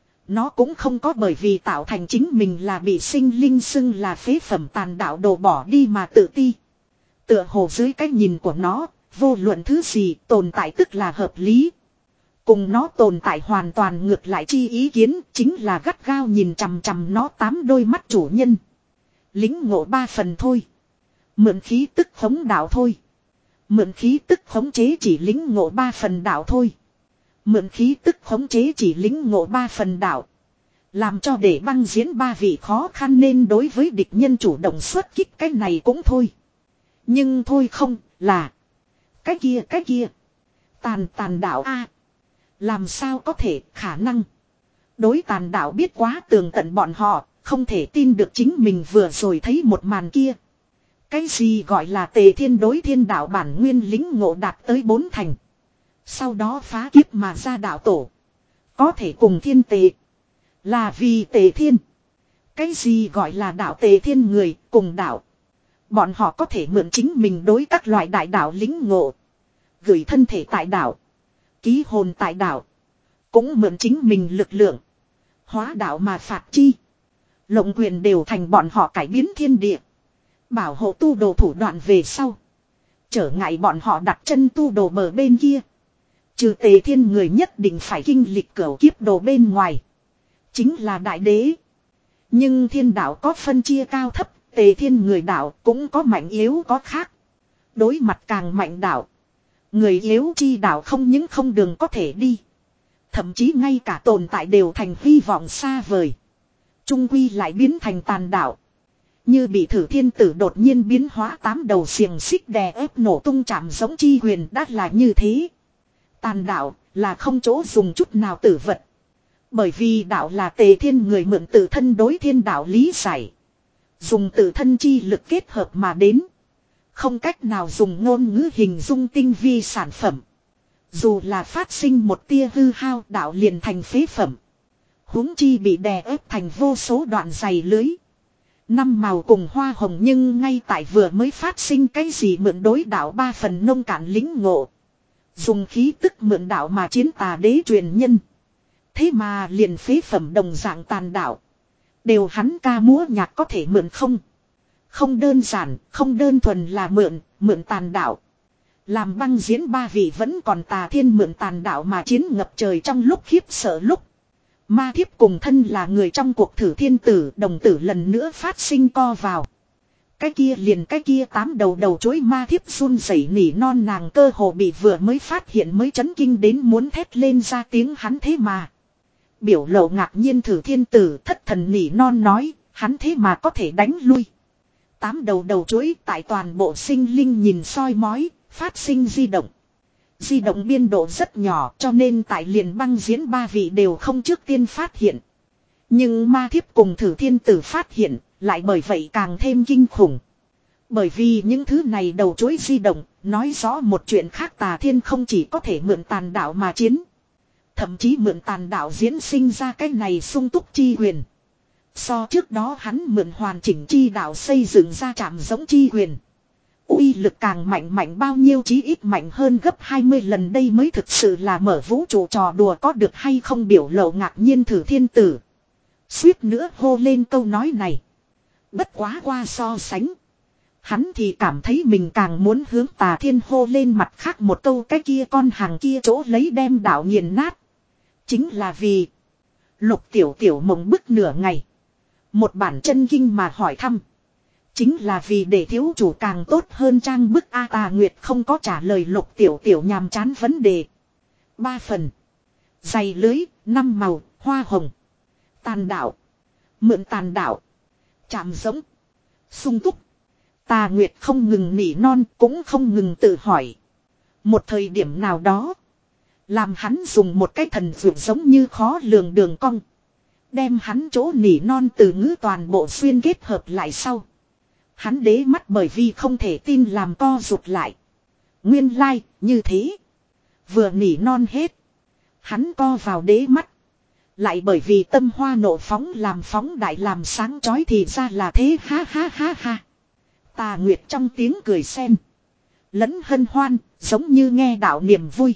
Nó cũng không có bởi vì tạo thành chính mình là bị sinh linh xưng là phế phẩm tàn đạo đồ bỏ đi mà tự ti. Tựa hồ dưới cái nhìn của nó, vô luận thứ gì tồn tại tức là hợp lý. Cùng nó tồn tại hoàn toàn ngược lại chi ý kiến chính là gắt gao nhìn chằm chằm nó tám đôi mắt chủ nhân. Lính ngộ ba phần thôi. Mượn khí tức khống đạo thôi. Mượn khí tức khống chế chỉ lính ngộ ba phần đạo thôi. Mượn khí tức khống chế chỉ lính ngộ ba phần đạo. Làm cho để băng diễn ba vị khó khăn nên đối với địch nhân chủ động xuất kích cái này cũng thôi. Nhưng thôi không là. Cái kia cái kia. Tàn tàn đạo A. Làm sao có thể khả năng. Đối tàn đạo biết quá tường tận bọn họ. Không thể tin được chính mình vừa rồi thấy một màn kia. Cái gì gọi là Tề Thiên đối thiên đạo bản nguyên lính ngộ đạt tới bốn thành. Sau đó phá kiếp mà ra đạo tổ. Có thể cùng thiên tề. Là vì Tề Thiên. Cái gì gọi là đạo Tề Thiên người cùng đạo. Bọn họ có thể mượn chính mình đối các loại đại đạo lính ngộ. Gửi thân thể tại đạo. Ký hồn tại đạo. Cũng mượn chính mình lực lượng. Hóa đạo mà phạt chi. Lộng quyền đều thành bọn họ cải biến thiên địa. Bảo hộ tu đồ thủ đoạn về sau. Trở ngại bọn họ đặt chân tu đồ bờ bên kia. Trừ Tề Thiên người nhất định phải kinh lịch cửu kiếp đồ bên ngoài. Chính là đại đế. Nhưng thiên đạo có phân chia cao thấp. Tề Thiên người đạo cũng có mạnh yếu có khác. Đối mặt càng mạnh đạo. Người yếu chi đạo không những không đường có thể đi. Thậm chí ngay cả tồn tại đều thành hy vọng xa vời. Trung quy lại biến thành tàn đạo. Như bị thử thiên tử đột nhiên biến hóa tám đầu xiềng xích đè ép nổ tung chạm giống chi huyền đã là như thế. Tàn đạo là không chỗ dùng chút nào tử vật. Bởi vì đạo là Tề Thiên người mượn tự thân đối thiên đạo lý giải. Dùng tự thân chi lực kết hợp mà đến. Không cách nào dùng ngôn ngữ hình dung tinh vi sản phẩm. Dù là phát sinh một tia hư hao đạo liền thành phế phẩm. Huống chi bị đè ép thành vô số đoạn dày lưới. Năm màu cùng hoa hồng nhưng ngay tại vừa mới phát sinh cái gì mượn đối đạo ba phần nông cạn lính ngộ. Dùng khí tức mượn đạo mà chiến tà đế truyền nhân. Thế mà liền phế phẩm đồng dạng tàn đạo. Đều hắn ca múa nhạc có thể mượn không. Không đơn giản, không đơn thuần là mượn, mượn tàn đạo. Làm băng diễn ba vị vẫn còn Tà Thiên mượn tàn đạo mà chiến ngập trời trong lúc khiếp sợ lúc. Ma Thiếp cùng thân là người trong cuộc thử thiên tử đồng tử lần nữa phát sinh co vào. Cái kia liền cái kia tám đầu đầu chối Ma Thiếp run rẩy nỉ non nàng cơ hồ bị vừa mới phát hiện mới chấn kinh đến muốn thét lên ra tiếng hắn thế mà. Biểu lộ ngạc nhiên thử thiên tử thất thần nỉ non nói hắn thế mà có thể đánh lui. Tám đầu đầu chối tại toàn bộ sinh linh nhìn soi mói, phát sinh di động. Di động biên độ rất nhỏ cho nên tại liền băng diễn ba vị đều không trước tiên phát hiện. Nhưng Ma Thiếp cùng thử thiên tử phát hiện, lại bởi vậy càng thêm kinh khủng. Bởi vì những thứ này đầu chối di động, nói rõ một chuyện khác Tà Thiên không chỉ có thể mượn tàn đạo mà chiến. Thậm chí mượn tàn đạo diễn sinh ra cái này sung túc chi huyền. So trước đó hắn mượn hoàn chỉnh chi đạo xây dựng ra chạm giống chi huyền. Uy lực càng mạnh mạnh bao nhiêu chí ít mạnh hơn gấp hai mươi lần đây mới thực sự là mở vũ trụ trò đùa có được hay không biểu lộ ngạc nhiên thử thiên tử. Suýt nữa hô lên câu nói này. Bất quá qua so sánh. Hắn thì cảm thấy mình càng muốn hướng Tà Thiên hô lên mặt khác một câu cái kia con hàng kia chỗ lấy đem đạo nghiền nát. Chính là vì Lục Tiểu Tiểu mộng bức nửa ngày. Một bản chân kinh mà hỏi thăm. Chính là vì để thiếu chủ càng tốt hơn trang bức A Tà Nguyệt không có trả lời Lục Tiểu Tiểu nhàm chán vấn đề. Ba phần. Dày lưới, năm màu, hoa hồng. Tàn đạo. Mượn tàn đạo. Chạm giống. Sung túc. Tà Nguyệt không ngừng nỉ non, cũng không ngừng tự hỏi. Một thời điểm nào đó, làm hắn dùng một cái thần dược giống như khó lường đường cong, đem hắn chỗ nỉ non từ ngữ toàn bộ xuyên kết hợp lại sau. Hắn đế mắt bởi vì không thể tin làm co rụt lại. Nguyên lai, like, như thế. Vừa nỉ non hết. Hắn co vào đế mắt. Lại bởi vì tâm hoa nộ phóng làm phóng đại làm sáng chói thì ra là thế, ha ha ha ha. Tà Nguyệt trong tiếng cười sen lẫn hân hoan, giống như nghe đạo niềm vui.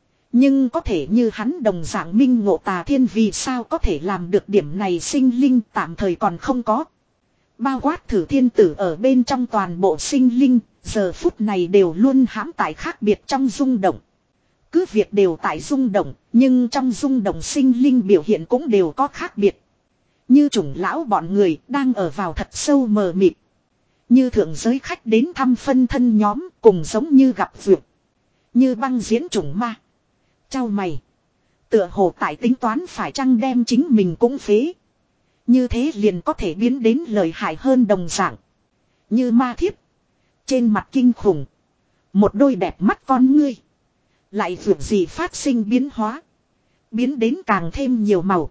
Nhưng có thể như hắn đồng dạng minh ngộ Tà Thiên vì sao có thể làm được điểm này sinh linh tạm thời còn không có. Bao quát thử thiên tử ở bên trong toàn bộ sinh linh, giờ phút này đều luôn hãm tại khác biệt trong rung động. Cứ việc đều tại rung động, nhưng trong rung động sinh linh biểu hiện cũng đều có khác biệt. Như chủng lão bọn người đang ở vào thật sâu mờ mịt. Như thượng giới khách đến thăm phân thân nhóm cùng giống như gặp vượt. Như băng diễn chủng ma. Chau mày. Tựa hồ tại tính toán phải chăng đem chính mình cũng phế. Như thế liền có thể biến đến lợi hại hơn đồng dạng. Như ma thiếp. Trên mặt kinh khủng. Một đôi đẹp mắt con ngươi. Lại vượt gì phát sinh biến hóa. Biến đến càng thêm nhiều màu.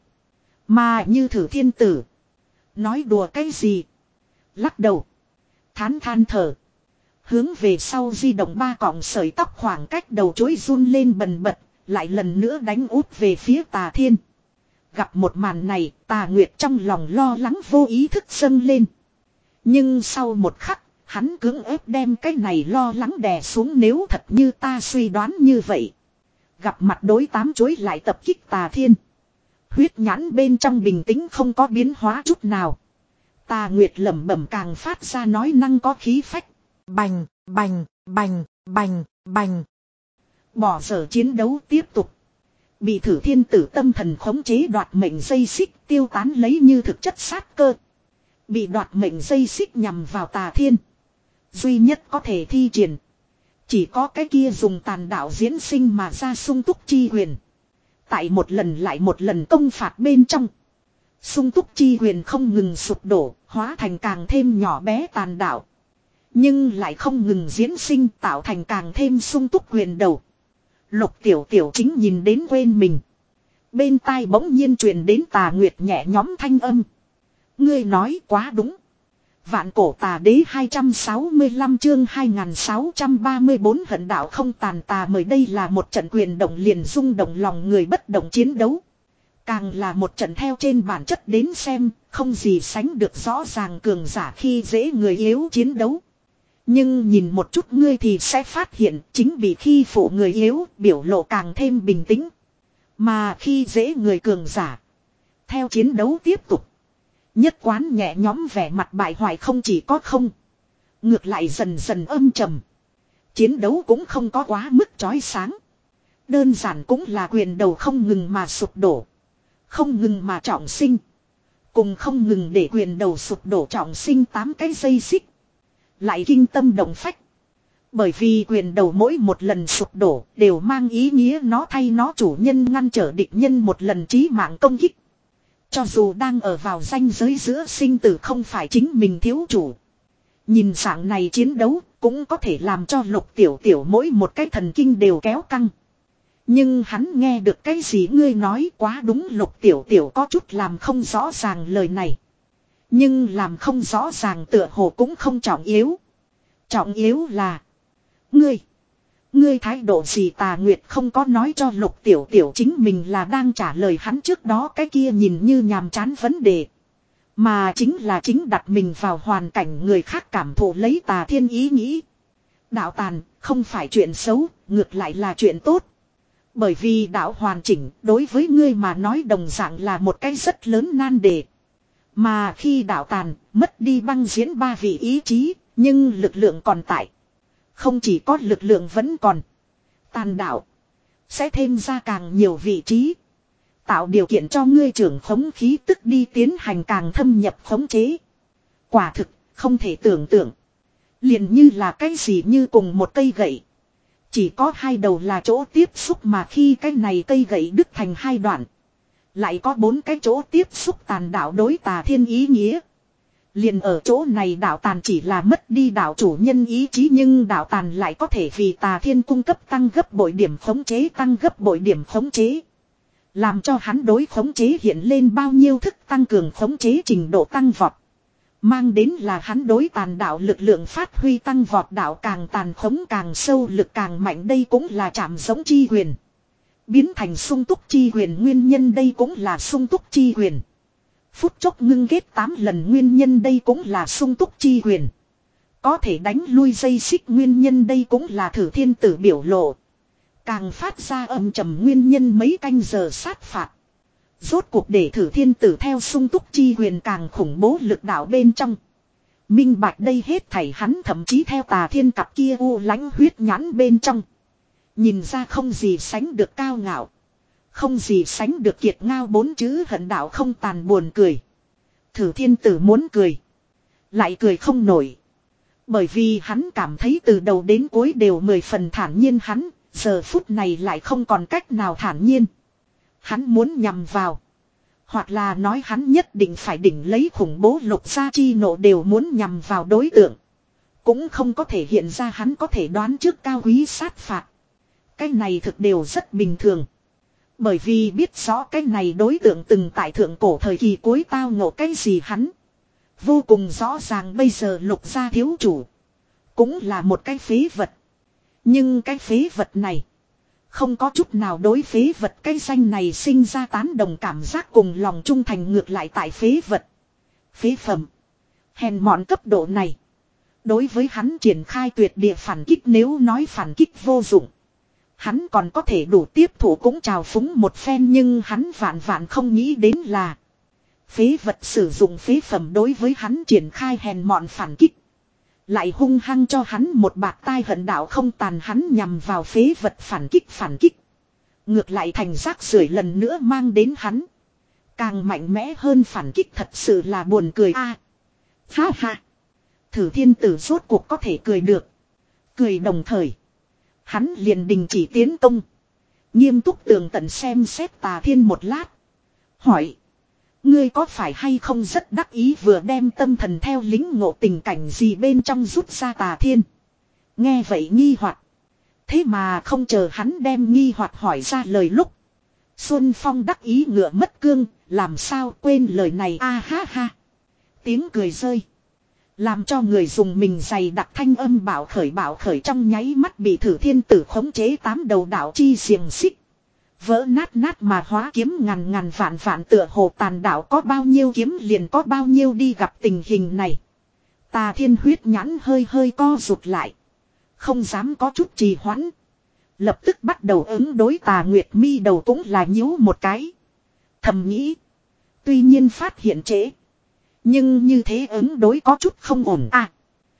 Mà như thử thiên tử. Nói đùa cái gì. Lắc đầu. Thán than thở. Hướng về sau di động ba cọng sợi tóc khoảng cách đầu chối run lên bần bật. Lại lần nữa đánh út về phía Tà Thiên. Gặp một màn này, Tà Nguyệt trong lòng lo lắng vô ý thức dâng lên. Nhưng sau một khắc, hắn cưỡng ép đem cái này lo lắng đè xuống nếu thật như ta suy đoán như vậy. Gặp mặt đối tám chối lại tập kích Tà Thiên. Huyết nhãn bên trong bình tĩnh không có biến hóa chút nào. Tà Nguyệt lẩm bẩm càng phát ra nói năng có khí phách. Bành, bành, bành, bành, bành. Bỏ dở chiến đấu tiếp tục. Bị thử thiên tử tâm thần khống chế đoạt mệnh dây xích tiêu tán lấy như thực chất sát cơ. Bị đoạt mệnh dây xích nhằm vào Tà Thiên. Duy nhất có thể thi triển. Chỉ có cái kia dùng tàn đạo diễn sinh mà ra sung túc chi huyền. Tại một lần lại một lần công phạt bên trong. Sung túc chi huyền không ngừng sụp đổ, hóa thành càng thêm nhỏ bé tàn đạo. Nhưng lại không ngừng diễn sinh tạo thành càng thêm sung túc huyền đầu. Lục tiểu tiểu chính nhìn đến quên mình. Bên tai bỗng nhiên truyền đến Tà Nguyệt nhẹ nhóm thanh âm. Ngươi nói quá đúng. Vạn cổ tà đế hai trăm sáu mươi lăm chương hai nghìn sáu trăm ba mươi bốn hận đạo không tàn tà mời đây là một trận quyền động liền rung động lòng người bất động chiến đấu. Càng là một trận theo trên bản chất đến xem, không gì sánh được rõ ràng cường giả khi dễ người yếu chiến đấu. Nhưng nhìn một chút ngươi thì sẽ phát hiện chính bị khi phụ người yếu biểu lộ càng thêm bình tĩnh. Mà khi dễ người cường giả. Theo chiến đấu tiếp tục. Nhất quán nhẹ nhóm vẻ mặt bại hoại không chỉ có không. Ngược lại dần dần âm trầm. Chiến đấu cũng không có quá mức chói sáng. Đơn giản cũng là quyền đầu không ngừng mà sụp đổ. Không ngừng mà trọng sinh. Cùng không ngừng để quyền đầu sụp đổ trọng sinh tám cái dây xích. Lại kinh tâm động phách. Bởi vì quyền đầu mỗi một lần sụp đổ đều mang ý nghĩa nó thay nó chủ nhân ngăn trở địch nhân một lần chí mạng công kích. Cho dù đang ở vào ranh giới giữa sinh tử không phải chính mình thiếu chủ. Nhìn dạng này chiến đấu cũng có thể làm cho Lục Tiểu Tiểu mỗi một cái thần kinh đều kéo căng. Nhưng hắn nghe được cái gì ngươi nói quá đúng Lục Tiểu Tiểu có chút làm không rõ ràng lời này. Nhưng làm không rõ ràng tựa hồ cũng không trọng yếu. Trọng yếu là. Ngươi. Ngươi thái độ gì Tà Nguyệt không có nói cho Lục Tiểu Tiểu chính mình là đang trả lời hắn trước đó cái kia nhìn như nhàm chán vấn đề. Mà chính là chính đặt mình vào hoàn cảnh người khác cảm thụ lấy Tà Thiên ý nghĩ. Đạo tàn không phải chuyện xấu, ngược lại là chuyện tốt. Bởi vì đạo hoàn chỉnh đối với ngươi mà nói đồng dạng là một cái rất lớn nan đề. Mà khi đạo tàn mất đi băng diễn ba vị ý chí, nhưng lực lượng còn tại. Không chỉ có lực lượng vẫn còn. Tàn đạo sẽ thêm ra càng nhiều vị trí. Tạo điều kiện cho ngươi trưởng khống khí tức đi tiến hành càng thâm nhập khống chế. Quả thực không thể tưởng tượng. Liền như là cái gì như cùng một cây gậy. Chỉ có hai đầu là chỗ tiếp xúc mà khi cái này cây gậy đứt thành hai đoạn. Lại có bốn cái chỗ tiếp xúc tàn đạo đối Tà Thiên ý nghĩa. Liền ở chỗ này đạo tàn chỉ là mất đi đạo chủ nhân ý chí, nhưng đạo tàn lại có thể vì Tà Thiên cung cấp tăng gấp bội điểm khống chế, tăng gấp bội điểm khống chế. Làm cho hắn đối khống chế hiện lên bao nhiêu thức tăng cường khống chế trình độ tăng vọt. Mang đến là hắn đối tàn đạo lực lượng phát huy tăng vọt, đạo càng tàn khống càng sâu, lực càng mạnh, đây cũng là chạm giống chi huyền. Biến thành sung túc chi huyền nguyên nhân, đây cũng là sung túc chi huyền. Phút chốc ngưng kết tám lần nguyên nhân, đây cũng là sung túc chi huyền. Có thể đánh lui dây xích nguyên nhân, đây cũng là Thử Thiên Tử biểu lộ. Càng phát ra âm trầm nguyên nhân, mấy canh giờ sát phạt. Rốt cuộc để Thử Thiên Tử theo sung túc chi huyền càng khủng bố lực đạo bên trong. Minh bạch đây hết thảy, hắn thậm chí theo Tà Thiên cặp kia u lãnh huyết nhãn bên trong. Nhìn ra không gì sánh được cao ngạo. Không gì sánh được kiệt ngao, bốn chữ hận đạo không tàn buồn cười. Thử Thiên Tử muốn cười. Lại cười không nổi. Bởi vì hắn cảm thấy từ đầu đến cuối đều mười phần thản nhiên, hắn giờ phút này lại không còn cách nào thản nhiên. Hắn muốn nhằm vào. Hoặc là nói hắn nhất định phải đỉnh lấy khủng bố lục gia chi nộ đều muốn nhằm vào đối tượng. Cũng không có thể hiện ra hắn có thể đoán trước cao quý sát phạt. Cái này thực đều rất bình thường. Bởi vì biết rõ cái này đối tượng từng tại thượng cổ thời kỳ cuối tao ngộ cái gì, hắn vô cùng rõ ràng. Bây giờ lục gia thiếu chủ cũng là một cái phế vật. Nhưng cái phế vật này không có chút nào đối phế vật cái danh này sinh ra tán đồng cảm giác cùng lòng trung thành, ngược lại tại phế vật, phế phẩm, hèn mọn cấp độ này. Đối với hắn triển khai tuyệt địa phản kích, nếu nói phản kích vô dụng, hắn còn có thể đủ tiếp thủ cũng trào phúng một phen, nhưng hắn vạn vạn không nghĩ đến là phế vật sử dụng phế phẩm đối với hắn triển khai hèn mọn phản kích. Lại hung hăng cho hắn một bạt tai, hận đạo không tàn, hắn nhằm vào phế vật phản kích phản kích. Ngược lại thành rác rưởi lần nữa mang đến hắn càng mạnh mẽ hơn phản kích, thật sự là buồn cười a. À, ha ha. Thử Thiên Tử rốt cuộc có thể cười được. Cười đồng thời, hắn liền đình chỉ tiến công. Nghiêm túc tường tận xem xét Tà Thiên một lát. Hỏi. Ngươi có phải hay không rất đắc ý vừa đem tâm thần theo lính ngộ tình cảnh gì bên trong rút ra? Tà Thiên nghe vậy nghi hoặc. Thế mà không chờ hắn đem nghi hoặc hỏi ra lời lúc, Xuân Phong đắc ý ngựa mất cương, làm sao quên lời này a, ha ha. Tiếng cười rơi, làm cho người dùng mình dày đặc thanh âm bảo khởi bảo khởi trong nháy mắt bị Thử Thiên Tử khống chế tám đầu đạo chi xiềng xích. Vỡ nát nát mà hóa kiếm ngàn ngàn vạn vạn, tựa hồ tàn đạo có bao nhiêu kiếm liền có bao nhiêu đi. Gặp tình hình này, Tà Thiên huyết nhãn hơi hơi co rụt lại. Không dám có chút trì hoãn. Lập tức bắt đầu ứng đối. Tà Nguyệt mi đầu cũng là nhíu một cái. Thầm nghĩ. Tuy nhiên phát hiện trễ, nhưng như thế ứng đối có chút không ổn à.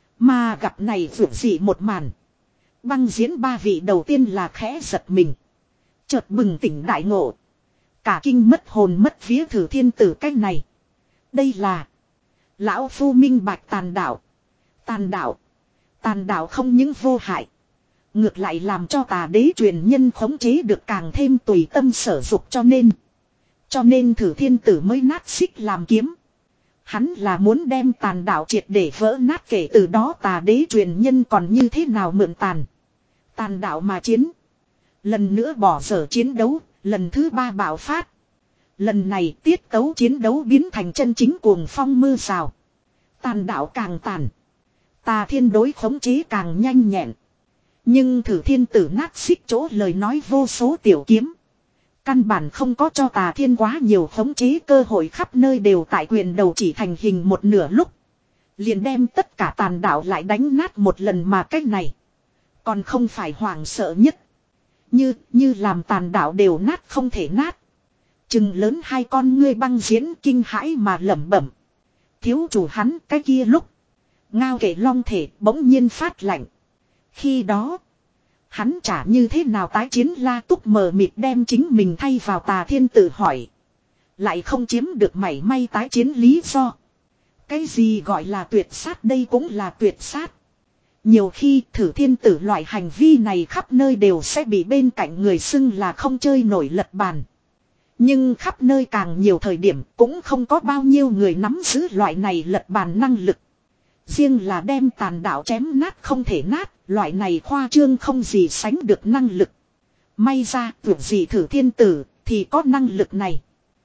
Mà gặp này vượt dị một màn. Băng diễn ba vị đầu tiên là khẽ giật mình. Chợt bừng tỉnh đại ngộ. Cả kinh mất hồn mất vía. Thử Thiên Tử cách này. Đây là. Lão phu minh bạch tàn đạo. Tàn đạo. Tàn đạo không những vô hại, ngược lại làm cho Tà đế truyền nhân khống chế được càng thêm tùy tâm sở dục, cho nên. Cho nên Thử Thiên Tử mới nát xích làm kiếm. Hắn là muốn đem tàn đạo triệt để vỡ nát, kể từ đó Tà đế truyền nhân còn như thế nào mượn tàn. Tàn đạo mà chiến. Lần nữa bỏ dở chiến đấu, lần thứ ba bạo phát. Lần này tiết tấu chiến đấu biến thành chân chính cuồng phong mưa rào. Tàn đạo càng tàn, Tà Thiên đối khống chế càng nhanh nhẹn. Nhưng Thử Thiên Tử nát xích chỗ lời nói vô số tiểu kiếm, căn bản không có cho Tà Thiên quá nhiều khống chế cơ hội, khắp nơi đều tại quyền đầu chỉ thành hình một nửa lúc. Liền đem tất cả tàn đạo lại đánh nát một lần, mà cách này còn không phải hoảng sợ nhất. Như, như làm tàn đạo đều nát không thể nát. Chừng lớn hai con ngươi băng diễn kinh hãi mà lẩm bẩm. Thiếu chủ hắn cái kia lúc. Ngao kể long thể bỗng nhiên phát lạnh. Khi đó, hắn chả như thế nào tái chiến. La Túc mờ mịt đem chính mình thay vào Tà Thiên tự hỏi. Lại không chiếm được mảy may tái chiến lý do. Cái gì gọi là tuyệt sát, đây cũng là tuyệt sát. Nhiều khi Thử Thiên Tử loại hành vi này khắp nơi đều sẽ bị bên cạnh người xưng là không chơi nổi lật bàn. Nhưng khắp nơi càng nhiều thời điểm cũng không có bao nhiêu người nắm giữ loại này lật bàn năng lực. Riêng là đem tàn đạo chém nát không thể nát, loại này khoa trương không gì sánh được năng lực. May ra tưởng gì thử thiên tử thì có năng lực này.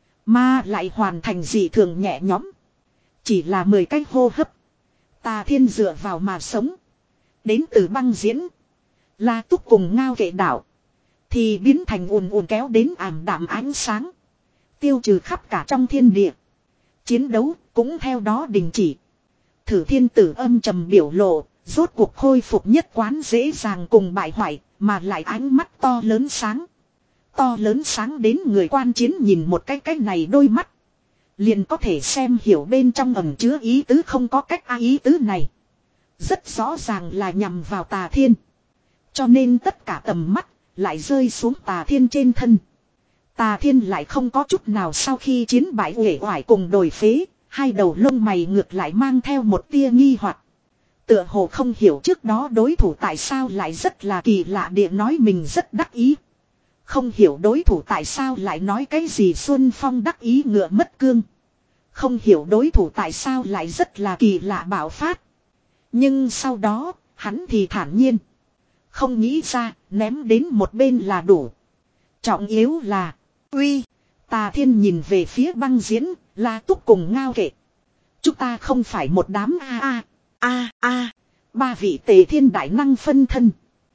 Mà lại hoàn thành dị thường nhẹ nhõm. Chỉ là mười cái hô hấp. Tà Thiên dựa vào mà sống. Đến từ băng diễn. La Túc cùng Ngao Kệ đảo. Thì biến thành ùn ùn kéo đến ảm đạm ánh sáng. Tiêu trừ khắp cả trong thiên địa. Chiến đấu cũng theo đó đình chỉ. Thử thiên tử âm trầm biểu lộ. Rốt cuộc khôi phục nhất quán dễ dàng cùng bại hoại. Mà lại ánh mắt to lớn sáng. To lớn sáng đến người quan chiến nhìn một cái cái này đôi mắt. Liền có thể xem hiểu bên trong ẩn chứa ý tứ không có cách a ý tứ này. Rất rõ ràng là nhằm vào Tà Thiên. Cho nên tất cả tầm mắt lại rơi xuống Tà Thiên trên thân. Tà Thiên lại không có chút nào sau khi chiến bại uể oải cùng đồi phế. Hai đầu lông mày ngược lại mang theo một tia nghi hoặc. Tựa hồ không hiểu trước đó đối thủ tại sao lại rất là kỳ lạ địa nói mình rất đắc ý. Không hiểu đối thủ tại sao lại nói cái gì Xuân Phong đắc ý ngựa mất cương. Không hiểu đối thủ tại sao lại rất là kỳ lạ bạo phát. Nhưng sau đó, hắn thì thản nhiên. Không nghĩ ra, ném đến một bên là đủ. Trọng yếu là, uy, Tà Thiên nhìn về phía băng diễn, La Túc cùng Ngao Kệ. Chúng ta không phải một đám a a, a a, ba vị Tề Thiên đại năng phân thân.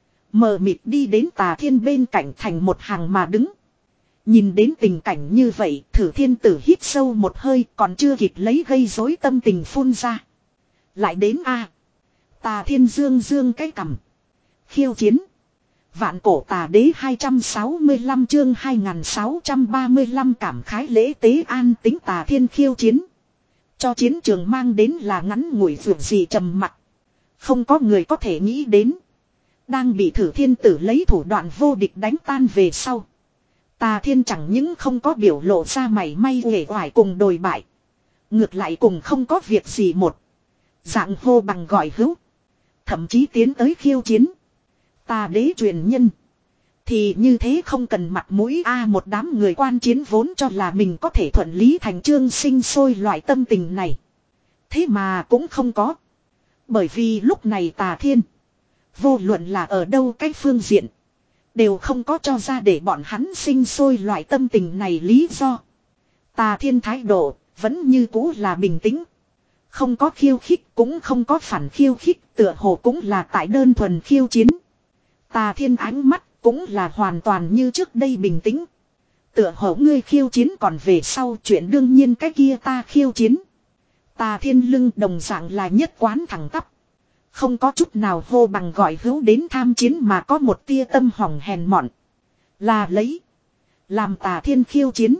Mờ mịt đi đến Tà Thiên bên cạnh thành một hàng mà đứng. Nhìn đến tình cảnh như vậy, Thử Thiên Tử hít sâu một hơi còn chưa kịp lấy gây rối tâm tình phun ra. Lại đến a Tà Thiên dương dương cái cằm. Khiêu chiến. Vạn cổ tà đế hai trăm sáu mươi lăm chương hai nghìn sáu trăm ba mươi lăm cảm khái lễ tế an tính Tà Thiên khiêu chiến. Cho chiến trường mang đến là ngắn ngủi vượt gì trầm mặc. Không có người có thể nghĩ đến. Đang bị Thử Thiên Tử lấy thủ đoạn vô địch đánh tan về sau. Tà Thiên chẳng những không có biểu lộ ra mảy may uể oải cùng đồi bại. Ngược lại cùng không có việc gì một. Dạng hô bằng gọi hữu. Thậm chí tiến tới khiêu chiến. Tà đế truyền nhân. Thì như thế không cần mặt mũi a một đám người quan chiến vốn cho là mình có thể thuận lý thành chương sinh sôi loại tâm tình này. Thế mà cũng không có. Bởi vì lúc này Tà Thiên. Vô luận là ở đâu cái phương diện. Đều không có cho ra để bọn hắn sinh sôi loại tâm tình này lý do. Tà Thiên thái độ vẫn như cũ là bình tĩnh. Không có khiêu khích cũng không có phản khiêu khích, tựa hồ cũng là tại đơn thuần khiêu chiến. Tà Thiên ánh mắt cũng là hoàn toàn như trước đây bình tĩnh. Tựa hồ ngươi khiêu chiến còn về sau chuyện đương nhiên cái kia ta khiêu chiến. Tà Thiên lưng đồng dạng là nhất quán thẳng tắp. Không có chút nào hô bằng gọi hữu đến tham chiến mà có một tia tâm hỏng hèn mọn. Là lấy. Làm Tà Thiên khiêu chiến.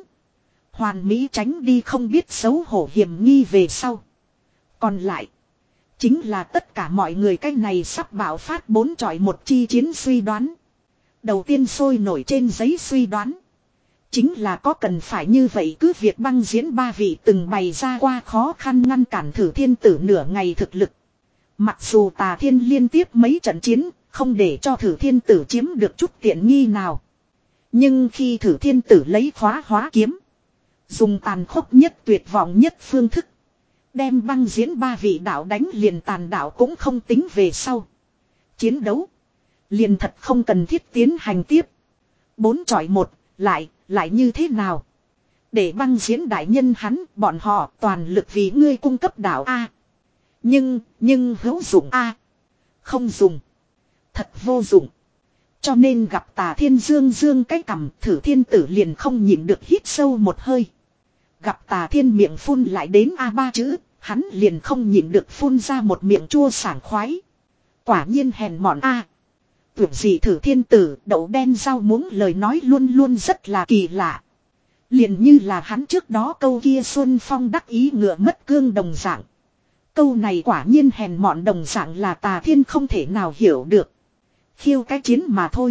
Hoàn mỹ tránh đi không biết xấu hổ hiểm nghi về sau. Còn lại. Chính là tất cả mọi người cái này sắp bạo phát bốn chọi một chi chiến suy đoán. Đầu tiên sôi nổi trên giấy suy đoán. Chính là có cần phải như vậy cứ việc băng diễn ba vị từng bày ra qua khó khăn ngăn cản Thử Thiên Tử nửa ngày thực lực. Mặc dù Tà Thiên liên tiếp mấy trận chiến, không để cho Thử Thiên Tử chiếm được chút tiện nghi nào. Nhưng khi Thử Thiên Tử lấy khóa hóa kiếm, dùng tàn khốc nhất tuyệt vọng nhất phương thức, đem băng diễn ba vị đạo đánh liền tàn đạo cũng không tính về sau. Chiến đấu, liền thật không cần thiết tiến hành tiếp. Bốn chọi một, lại, lại như thế nào? Để băng diễn đại nhân hắn, bọn họ toàn lực vì ngươi cung cấp đạo A. Nhưng, nhưng hữu dụng A. Không dùng. Thật vô dụng. Cho nên gặp Tà Thiên dương dương cái cằm, Thử Thiên Tử liền không nhịn được hít sâu một hơi. Gặp Tà Thiên miệng phun lại đến A ba chữ, hắn liền không nhịn được phun ra một miệng chua sảng khoái. Quả nhiên hèn mọn A. Tưởng gì Thử Thiên Tử, đậu đen rau muống lời nói luôn luôn rất là kỳ lạ. Liền như là hắn trước đó câu kia Xuân Phong đắc ý ngựa mất cương đồng dạng. Câu này quả nhiên hèn mọn đồng dạng là Tà Thiên không thể nào hiểu được. Khiêu cái chiến mà thôi.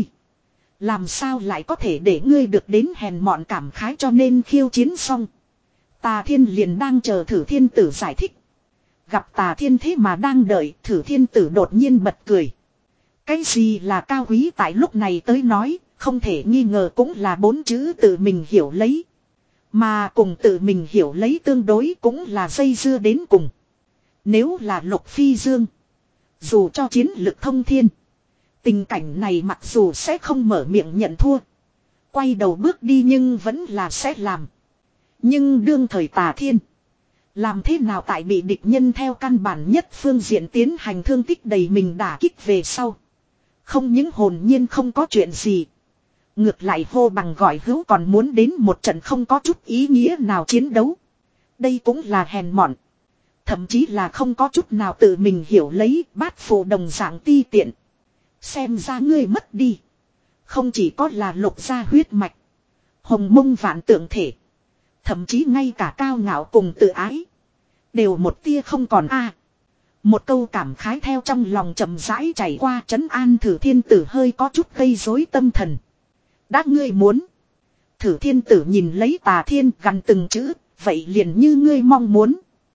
Làm sao lại có thể để ngươi được đến hèn mọn cảm khái cho nên khiêu chiến xong. Tà Thiên liền đang chờ Thử Thiên Tử giải thích. Gặp Tà Thiên thế mà đang đợi, Thử Thiên Tử đột nhiên bật cười. Cái gì là cao quý tại lúc này tới nói, không thể nghi ngờ cũng là bốn chữ tự mình hiểu lấy. Mà cùng tự mình hiểu lấy tương đối cũng là dây dưa đến cùng. Nếu là Lục Phi Dương, dù cho chiến lực thông thiên, tình cảnh này mặc dù sẽ không mở miệng nhận thua, quay đầu bước đi nhưng vẫn là sẽ làm. Nhưng đương thời Tà Thiên, làm thế nào tại bị địch nhân theo căn bản nhất phương diện tiến hành thương tích đầy mình đả kích về sau. Không những hồn nhiên không có chuyện gì. Ngược lại hô bằng gọi hữu còn muốn đến một trận không có chút ý nghĩa nào chiến đấu. Đây cũng là hèn mọn. Thậm chí là không có chút nào tự mình hiểu lấy bát phụ đồng dạng ti tiện. Xem ra ngươi mất đi. Không chỉ có là Lục gia huyết mạch, hồng mông vạn tượng thể, thậm chí ngay cả cao ngạo cùng tự ái đều một tia không còn a. Một câu cảm khái theo trong lòng chậm rãi chảy qua, trấn an Thử Thiên Tử hơi có chút gây rối tâm thần. Đã ngươi muốn. Thử Thiên Tử nhìn lấy Tà Thiên gằn từng chữ, vậy liền như ngươi mong muốn.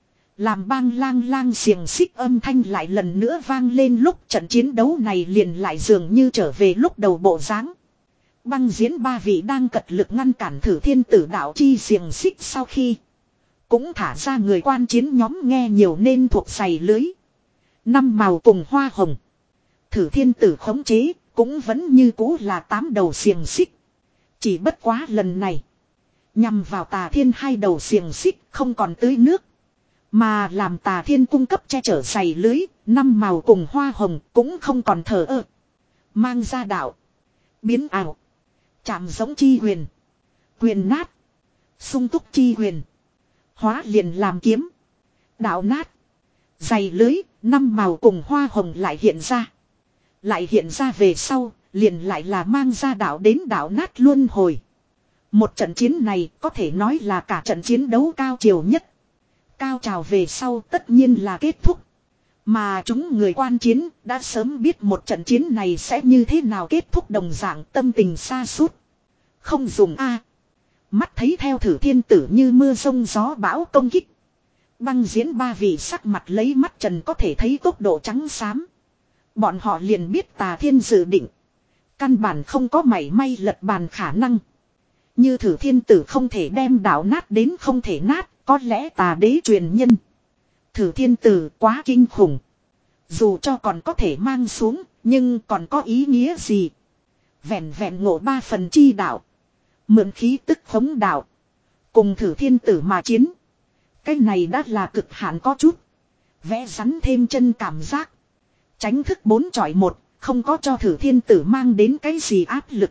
Làm bang lang lang xiềng xích âm thanh lại lần nữa vang lên lúc trận chiến đấu này liền lại dường như trở về lúc đầu bộ dáng. Băng diễn ba vị đang cật lực ngăn cản Thử Thiên Tử đạo chi xiềng xích sau khi cũng thả ra người quan chiến nhóm nghe nhiều nên thuộc giày lưới. Năm màu cùng hoa hồng. Thử Thiên Tử khống chế cũng vẫn như cũ là tám đầu xiềng xích. Chỉ bất quá lần này nhằm vào Tà Thiên hai đầu xiềng xích không còn tưới nước, mà làm Tà Thiên cung cấp che chở giày lưới. Năm màu cùng hoa hồng cũng không còn thờ ơ. Mang ra đạo, biến ảo, chạm giống chi huyền, quyền nát, sung túc chi huyền, hóa liền làm kiếm, đạo nát. Giày lưới, năm màu cùng hoa hồng lại hiện ra. Lại hiện ra về sau, liền lại là mang ra đạo đến đạo nát luân hồi. Một trận chiến này có thể nói là cả trận chiến đấu cao chiều nhất. Cao trào về sau tất nhiên là kết thúc. Mà chúng người quan chiến đã sớm biết một trận chiến này sẽ như thế nào kết thúc, đồng dạng tâm tình xa suốt. Không dùng a. Mắt thấy theo Thử Thiên Tử như mưa rông gió bão công kích. Băng diễn ba vị sắc mặt lấy mắt trần có thể thấy tốc độ trắng xám. Bọn họ liền biết Tà Thiên dự định. Căn bản không có mảy may lật bàn khả năng. Như Thử Thiên Tử không thể đem đạo nát đến không thể nát, có lẽ Tà Đế truyền nhân. Thử Thiên Tử quá kinh khủng. Dù cho còn có thể mang xuống, nhưng còn có ý nghĩa gì? Vẹn vẹn ngộ ba phần chi đạo. Mượn khí tức khống đạo. Cùng Thử Thiên Tử mà chiến. Cái này đã là cực hạn có chút. Vẽ rắn thêm chân cảm giác. Tránh thức bốn chọi một, không có cho Thử Thiên Tử mang đến cái gì áp lực.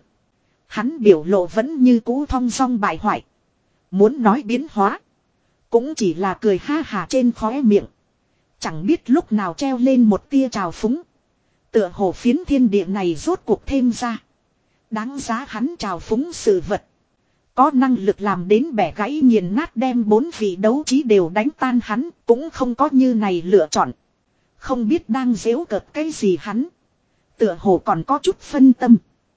Hắn biểu lộ vẫn như cũ thong dong bại hoại. Muốn nói biến hóa, cũng chỉ là cười ha hà trên khóe miệng. Chẳng biết lúc nào treo lên một tia trào phúng. Tựa hồ phiến thiên địa này rốt cuộc thêm ra. Đáng giá hắn trào phúng sự vật. Có năng lực làm đến bẻ gãy nghiền nát đem bốn vị đấu trí đều đánh tan hắn, cũng không có như này lựa chọn. Không biết đang giễu cợt cái gì hắn. Tựa hồ còn có chút phân tâm.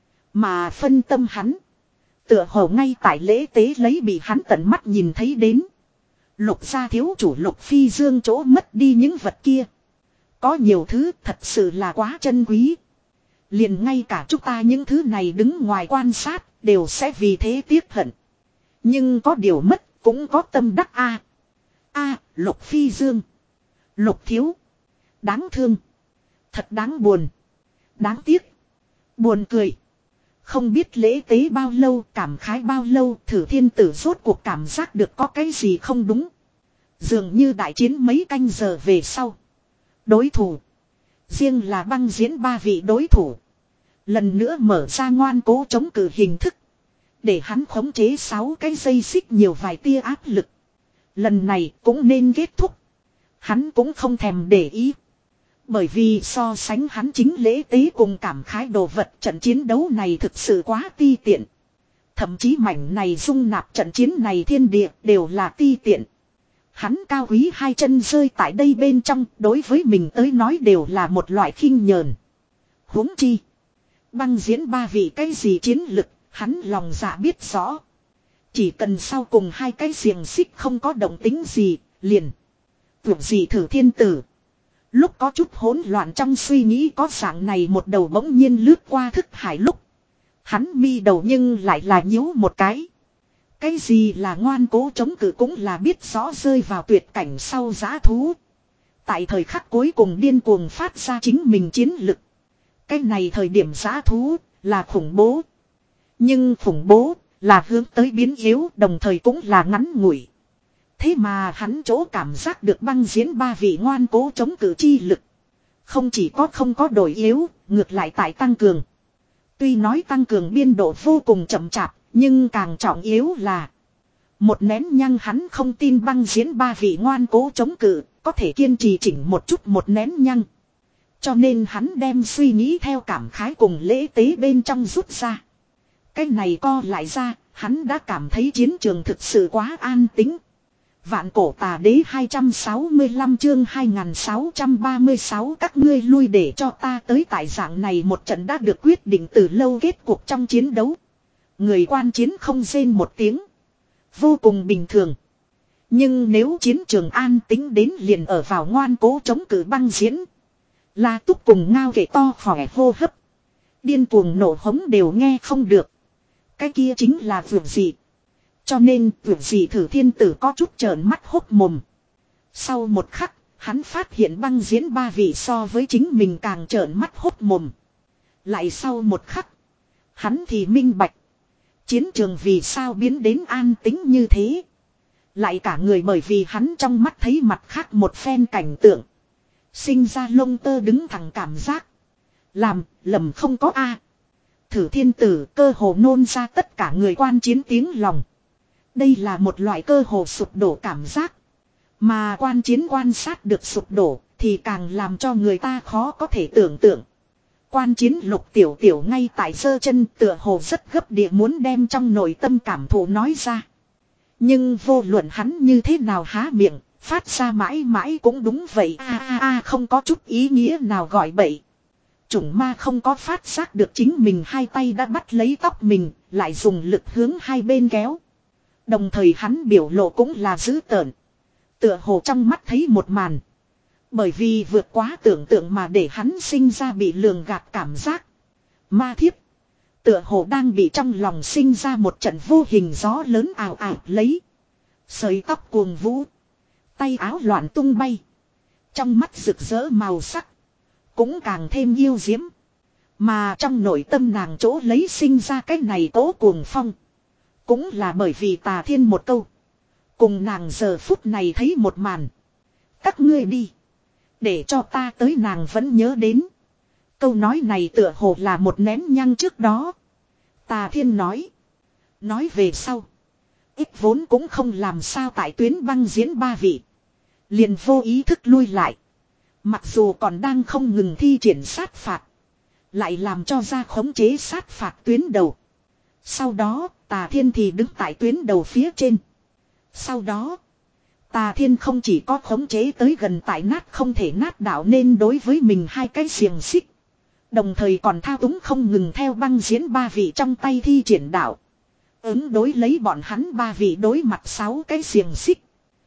Mà phân tâm hắn, tựa hồ ngay tại lễ tế lấy bị hắn tận mắt nhìn thấy đến. Lục gia thiếu chủ Lục Phi Dương chỗ mất đi những vật kia. Có nhiều thứ thật sự là quá chân quý. Liền ngay cả chúng ta những thứ này đứng ngoài quan sát đều sẽ vì thế tiếc hận. Nhưng có điều mất cũng có tâm đắc a. A, Lục Phi Dương. Lục thiếu. Đáng thương. Thật đáng buồn. Đáng tiếc. Buồn cười. Không biết lễ tế bao lâu, cảm khái bao lâu, Thử Thiên Tử rốt cuộc cảm giác được có cái gì không đúng. Dường như đại chiến mấy canh giờ về sau. Đối thủ, riêng là băng diễn ba vị đối thủ, lần nữa mở ra ngoan cố chống cự hình thức. Để hắn khống chế sáu cái dây xích nhiều vài tia áp lực. Lần này cũng nên kết thúc. Hắn cũng không thèm để ý. Bởi vì so sánh hắn chính lễ tế cùng cảm khái đồ vật, trận chiến đấu này thực sự quá ti tiện. Thậm chí mảnh này dung nạp trận chiến này thiên địa đều là ti tiện. Hắn cao quý hai chân rơi tại đây bên trong, đối với mình tới nói đều là một loại khinh nhờn. Huống chi, băng diễn ba vị cái gì chiến lực, hắn lòng dạ biết rõ. Chỉ cần sau cùng hai cái xiềng xích không có động tính gì, liền tưởng gì Thử Thiên Tử. Lúc có chút hỗn loạn trong suy nghĩ có dạng này một đầu bỗng nhiên lướt qua thức hải lúc. Hắn mi đầu nhưng lại là nhíu một cái. Cái gì là ngoan cố chống cự cũng là biết rõ rơi vào tuyệt cảnh sau giã thú. Tại thời khắc cuối cùng điên cuồng phát ra chính mình chiến lực. Cái này thời điểm giã thú là khủng bố. Nhưng khủng bố là hướng tới biến yếu đồng thời cũng là ngắn ngủi. Thế mà hắn chỗ cảm giác được băng diễn ba vị ngoan cố chống cự chi lực. Không chỉ có không có đổi yếu, ngược lại tại tăng cường. Tuy nói tăng cường biên độ vô cùng chậm chạp, nhưng càng trọng yếu là một nén nhăng hắn không tin băng diễn ba vị ngoan cố chống cự, có thể kiên trì chỉnh một chút một nén nhăng. Cho nên hắn đem suy nghĩ theo cảm khái cùng lễ tế bên trong rút ra. Cái này co lại ra, hắn đã cảm thấy chiến trường thực sự quá an tĩnh. Vạn cổ tà đế hai trăm sáu mươi lăm chương hai nghìn sáu trăm ba mươi sáu các ngươi lui để cho ta tới tại dạng này một trận đã được quyết định từ lâu kết cuộc trong chiến đấu. Người quan chiến không rên một tiếng. Vô cùng bình thường. Nhưng nếu chiến trường an tĩnh đến liền ở vào ngoan cố chống cự băng diễn. La Túc cùng ngao kể to khỏe hô hấp. Điên cuồng nổ hống đều nghe không được. Cái kia chính là vượt gì. Cho nên vượt gì thử thiên tử có chút trợn mắt hốc mồm. Sau một khắc, hắn phát hiện băng diễn ba vị so với chính mình càng trợn mắt hốc mồm. Lại sau một khắc, hắn thì minh bạch. Chiến trường vì sao biến đến an tĩnh như thế. Lại cả người bởi vì hắn trong mắt thấy mặt khác một phen cảnh tượng. Sinh ra lông tơ đứng thẳng cảm giác. Làm, lầm không có a. Thử thiên tử cơ hồ nôn ra tất cả người quan chiến tiếng lòng. Đây là một loại cơ hồ sụp đổ cảm giác. Mà quan chiến quan sát được sụp đổ thì càng làm cho người ta khó có thể tưởng tượng. Quan chiến Lục Tiểu Tiểu ngay tại giơ chân tựa hồ rất gấp địa muốn đem trong nội tâm cảm thụ nói ra. Nhưng vô luận hắn như thế nào há miệng, phát ra mãi mãi cũng đúng vậy a a a không có chút ý nghĩa nào gọi bậy. Chủng ma không có phát giác được chính mình hai tay đã bắt lấy tóc mình, lại dùng lực hướng hai bên kéo. Đồng thời hắn biểu lộ cũng là dữ tợn. Tựa hồ trong mắt thấy một màn. Bởi vì vượt quá tưởng tượng mà để hắn sinh ra bị lường gạt cảm giác. Ma thiếp. Tựa hồ đang bị trong lòng sinh ra một trận vô hình gió lớn ào ào lấy. Sợi tóc cuồng vũ. Tay áo loạn tung bay. Trong mắt rực rỡ màu sắc. Cũng càng thêm yêu diễm. Mà trong nội tâm nàng chỗ lấy sinh ra cái này tố cuồng phong. Cũng là bởi vì Tà Thiên một câu. Cùng nàng giờ phút này thấy một màn. Các ngươi đi. Để cho ta tới nàng vẫn nhớ đến. Câu nói này tựa hồ là một nén nhăng trước đó. Tà Thiên nói. Nói về sau. Ít vốn cũng không làm sao tại tuyến băng diễn ba vị. Liền vô ý thức lui lại. Mặc dù còn đang không ngừng thi triển sát phạt. Lại làm cho ra khống chế sát phạt tuyến đầu. Sau đó Tà Thiên thì đứng tại tuyến đầu phía trên. Sau đó. Tà Thiên không chỉ có khống chế tới gần tại nát không thể nát đạo nên đối với mình hai cái xiềng xích. Đồng thời còn thao túng không ngừng theo băng diễn ba vị trong tay thi triển đạo. Ứng đối lấy bọn hắn ba vị đối mặt sáu cái xiềng xích.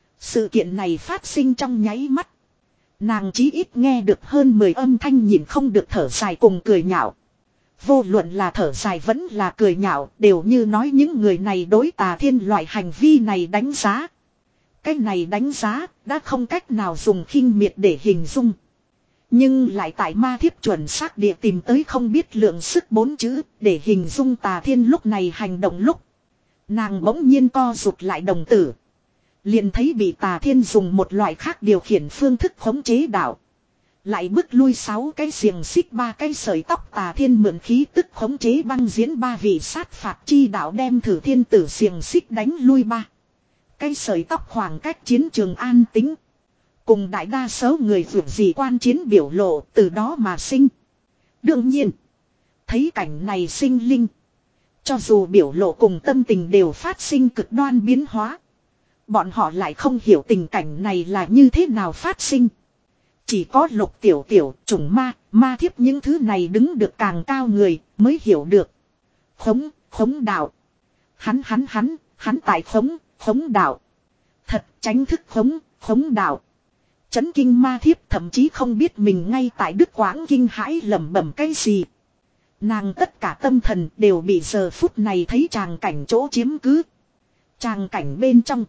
Sự kiện này phát sinh trong nháy mắt. Nàng chí ít nghe được hơn mười âm thanh nhìn không được thở dài cùng cười nhạo. Vô luận là thở dài vẫn là cười nhạo đều như nói những người này đối Tà Thiên loại hành vi này đánh giá. Cái này đánh giá đã không cách nào dùng khinh miệt để hình dung. Nhưng lại tại ma thiếp chuẩn xác địa tìm tới không biết lượng sức bốn chữ để hình dung Tà Thiên lúc này hành động lúc. Nàng bỗng nhiên co rụt lại đồng tử. Liền thấy bị Tà Thiên dùng một loại khác điều khiển phương thức khống chế đạo. Lại bước lui sáu cái xiềng xích ba cái sợi tóc Tà Thiên mượn khí tức khống chế băng diễn ba vị sát phạt chi đạo đem thử thiên tử xiềng xích đánh lui ba. Cái sợi tóc khoảng cách chiến trường an tĩnh. Cùng đại đa số người vượt gì quan chiến biểu lộ từ đó mà sinh. Đương nhiên. Thấy cảnh này sinh linh. Cho dù biểu lộ cùng tâm tình đều phát sinh cực đoan biến hóa. Bọn họ lại không hiểu tình cảnh này là như thế nào phát sinh. Chỉ có Lục Tiểu Tiểu, chủng ma, ma thiếp những thứ này đứng được càng cao người mới hiểu được. Khống, khống đạo. Hắn hắn hắn, hắn tại khống, khống đạo. Thật tránh thức khống, khống đạo. Chấn kinh ma thiếp thậm chí không biết mình ngay tại Đức Quãng kinh hãi lẩm bẩm cái gì. Nàng tất cả tâm thần đều bị giờ phút này thấy tràng cảnh chỗ chiếm cứ. Tràng cảnh bên trong.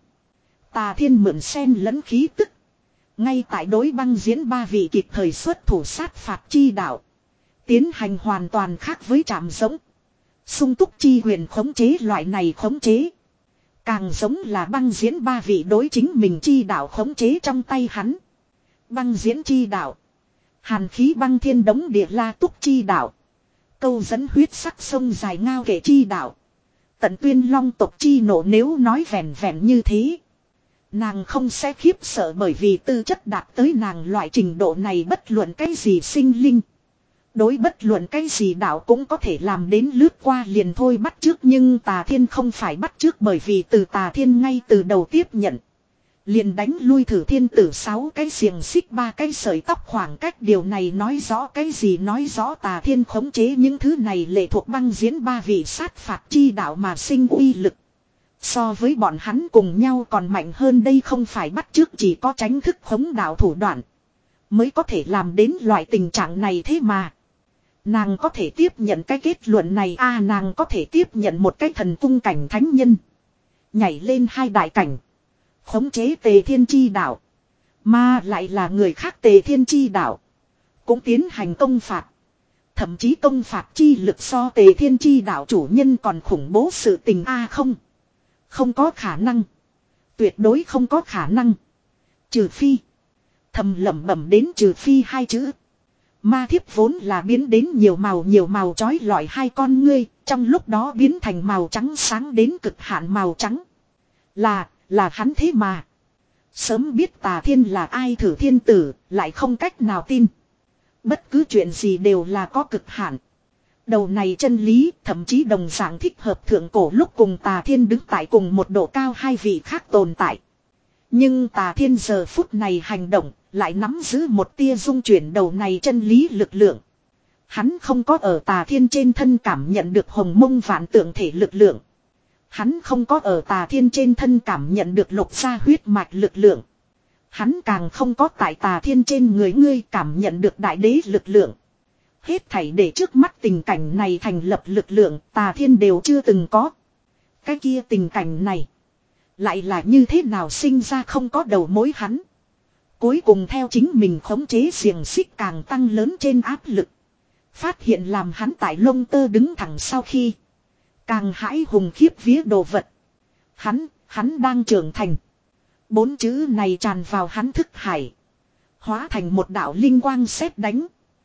Tà Thiên mượn sen lẫn khí tức. Ngay tại đối băng diễn ba vị kịp thời xuất thủ sát phạt chi đạo. Tiến hành hoàn toàn khác với trạm giống. Sung túc chi huyền khống chế loại này khống chế. Càng giống là băng diễn ba vị đối chính mình chi đạo khống chế trong tay hắn. Băng diễn chi đạo. Hàn khí băng thiên đống địa la túc chi đạo. Câu dẫn huyết sắc sông dài ngao kể chi đạo. Tận tuyên long tộc chi nộ nếu nói vẹn vẹn như thế. Nàng không sẽ khiếp sợ bởi vì tư chất đạt tới nàng loại trình độ này bất luận cái gì sinh linh. Đối bất luận cái gì đạo cũng có thể làm đến lướt qua liền thôi bắt trước, nhưng Tà Thiên không phải bắt trước bởi vì từ Tà Thiên ngay từ đầu tiếp nhận. Liền đánh lui Thử Thiên Tử sáu cái xiềng xích ba cái sợi tóc khoảng cách, điều này nói rõ cái gì, nói rõ Tà Thiên khống chế những thứ này lệ thuộc băng diễn ba vị sát phạt chi đạo mà sinh uy lực. So với bọn hắn cùng nhau còn mạnh hơn, đây không phải bắt chước, chỉ có tránh thức khống đạo thủ đoạn mới có thể làm đến loại tình trạng này. Thế mà nàng có thể tiếp nhận cái kết luận này a à, nàng có thể tiếp nhận một cái thần tung cảnh thánh nhân nhảy lên hai đại cảnh, khống chế Tề Thiên chi đạo, mà lại là người khác Tề Thiên chi đạo cũng tiến hành công phạt. Thậm chí công phạt chi lực so Tề Thiên chi đạo chủ nhân còn khủng bố sự tình a à, không. Không có khả năng. Tuyệt đối không có khả năng. Trừ phi. Thầm lẩm bẩm đến trừ phi hai chữ. Ma thiếp vốn là biến đến nhiều màu nhiều màu chói lọi hai con ngươi, trong lúc đó biến thành màu trắng sáng đến cực hạn màu trắng. Là, là hắn thế mà. Sớm biết Tà Thiên là ai, Thử Thiên Tử, lại không cách nào tin. Bất cứ chuyện gì đều là có cực hạn. Đầu này chân lý thậm chí đồng dạng thích hợp thượng cổ lúc cùng Tà Thiên đứng tại cùng một độ cao hai vị khác tồn tại. Nhưng Tà Thiên giờ phút này hành động lại nắm giữ một tia dung chuyển đầu này chân lý lực lượng. Hắn không có ở Tà Thiên trên thân cảm nhận được hồng mông vạn tượng thể lực lượng. Hắn không có ở Tà Thiên trên thân cảm nhận được lục gia huyết mạch lực lượng. Hắn càng không có tại Tà Thiên trên người ngươi cảm nhận được đại đế lực lượng. Hết thảy để trước mắt tình cảnh này thành lập lực lượng Tà Thiên đều chưa từng có. Cái kia tình cảnh này lại là như thế nào sinh ra không có đầu mối hắn. Cuối cùng theo chính mình khống chế xiềng xích càng tăng lớn trên áp lực. Phát hiện làm hắn tại lông tơ đứng thẳng sau khi. Càng hãi hùng khiếp vía đồ vật. Hắn, hắn đang trưởng thành. Bốn chữ này tràn vào hắn thức hải. Hóa thành một đạo linh quang sét đánh.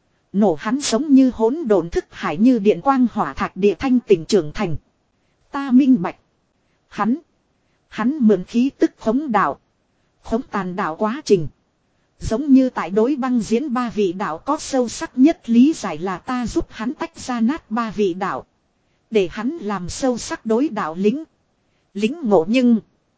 Nổ hắn giống như hỗn độn thức hải như điện quang hỏa thạch địa thanh tỉnh trưởng thành. Ta minh bạch. Hắn. Hắn mượn khí tức khống đạo. Khống tàn đạo quá trình. Giống như tại đối băng diễn ba vị đạo có sâu sắc nhất lý giải là ta giúp hắn tách ra nát ba vị đạo. Để hắn làm sâu sắc đối đạo lính. Lính ngộ nhưng.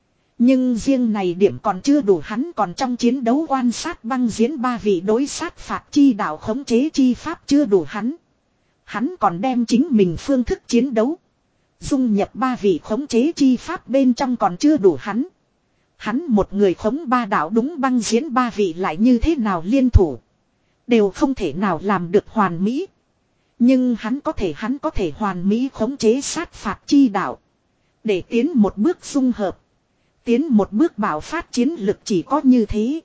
Nhưng riêng này điểm còn chưa đủ, hắn còn trong chiến đấu quan sát băng diễn ba vị đối sát phạt chi đạo khống chế chi pháp chưa đủ hắn. Hắn còn đem chính mình phương thức chiến đấu. Dung nhập ba vị khống chế chi pháp bên trong còn chưa đủ hắn. Hắn một người khống ba đạo đúng băng diễn ba vị lại như thế nào liên thủ. Đều không thể nào làm được hoàn mỹ. Nhưng hắn có thể hắn có thể hoàn mỹ khống chế sát phạt chi đạo. Để tiến một bước dung hợp. Tiến một bước bảo phát chiến lực chỉ có như thế.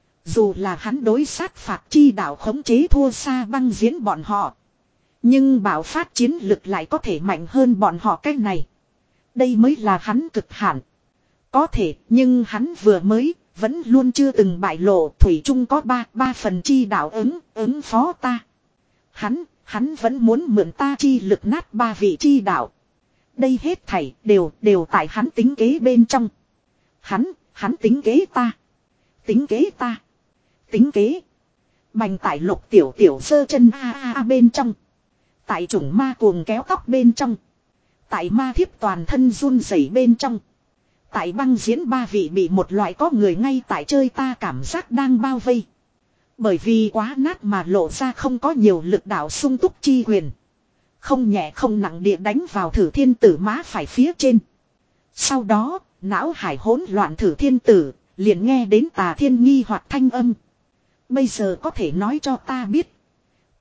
Dù là hắn đối sát phạt chi đạo khống chế thua xa băng diễn bọn họ. Nhưng bảo phát chiến lực lại có thể mạnh hơn bọn họ cái này. Đây mới là hắn cực hạn. Có thể nhưng hắn vừa mới vẫn luôn chưa từng bại lộ, thủy chung có ba, ba phần chi đạo ứng, ứng phó ta. Hắn, hắn vẫn muốn mượn ta chi lực nát ba vị chi đạo. Đây hết thảy đều, đều tại hắn tính kế bên trong. Hắn, hắn tính kế ta. Tính kế ta. Tính kế. Bành tại lục tiểu tiểu sơ chân a a a bên trong. Tại chủng ma cuồng kéo tóc bên trong. Tại ma thiếp toàn thân run rẩy bên trong. Tại băng diễn ba vị bị một loại có người ngay tại chơi ta cảm giác đang bao vây. Bởi vì quá nát mà lộ ra không có nhiều lực đạo sung túc chi quyền. Không nhẹ không nặng địa đánh vào Thử Thiên Tử má phải phía trên. Sau đó, não hải hỗn loạn Thử Thiên Tử, liền nghe đến Tà Thiên nghi hoặc thanh âm. Bây giờ có thể nói cho ta biết.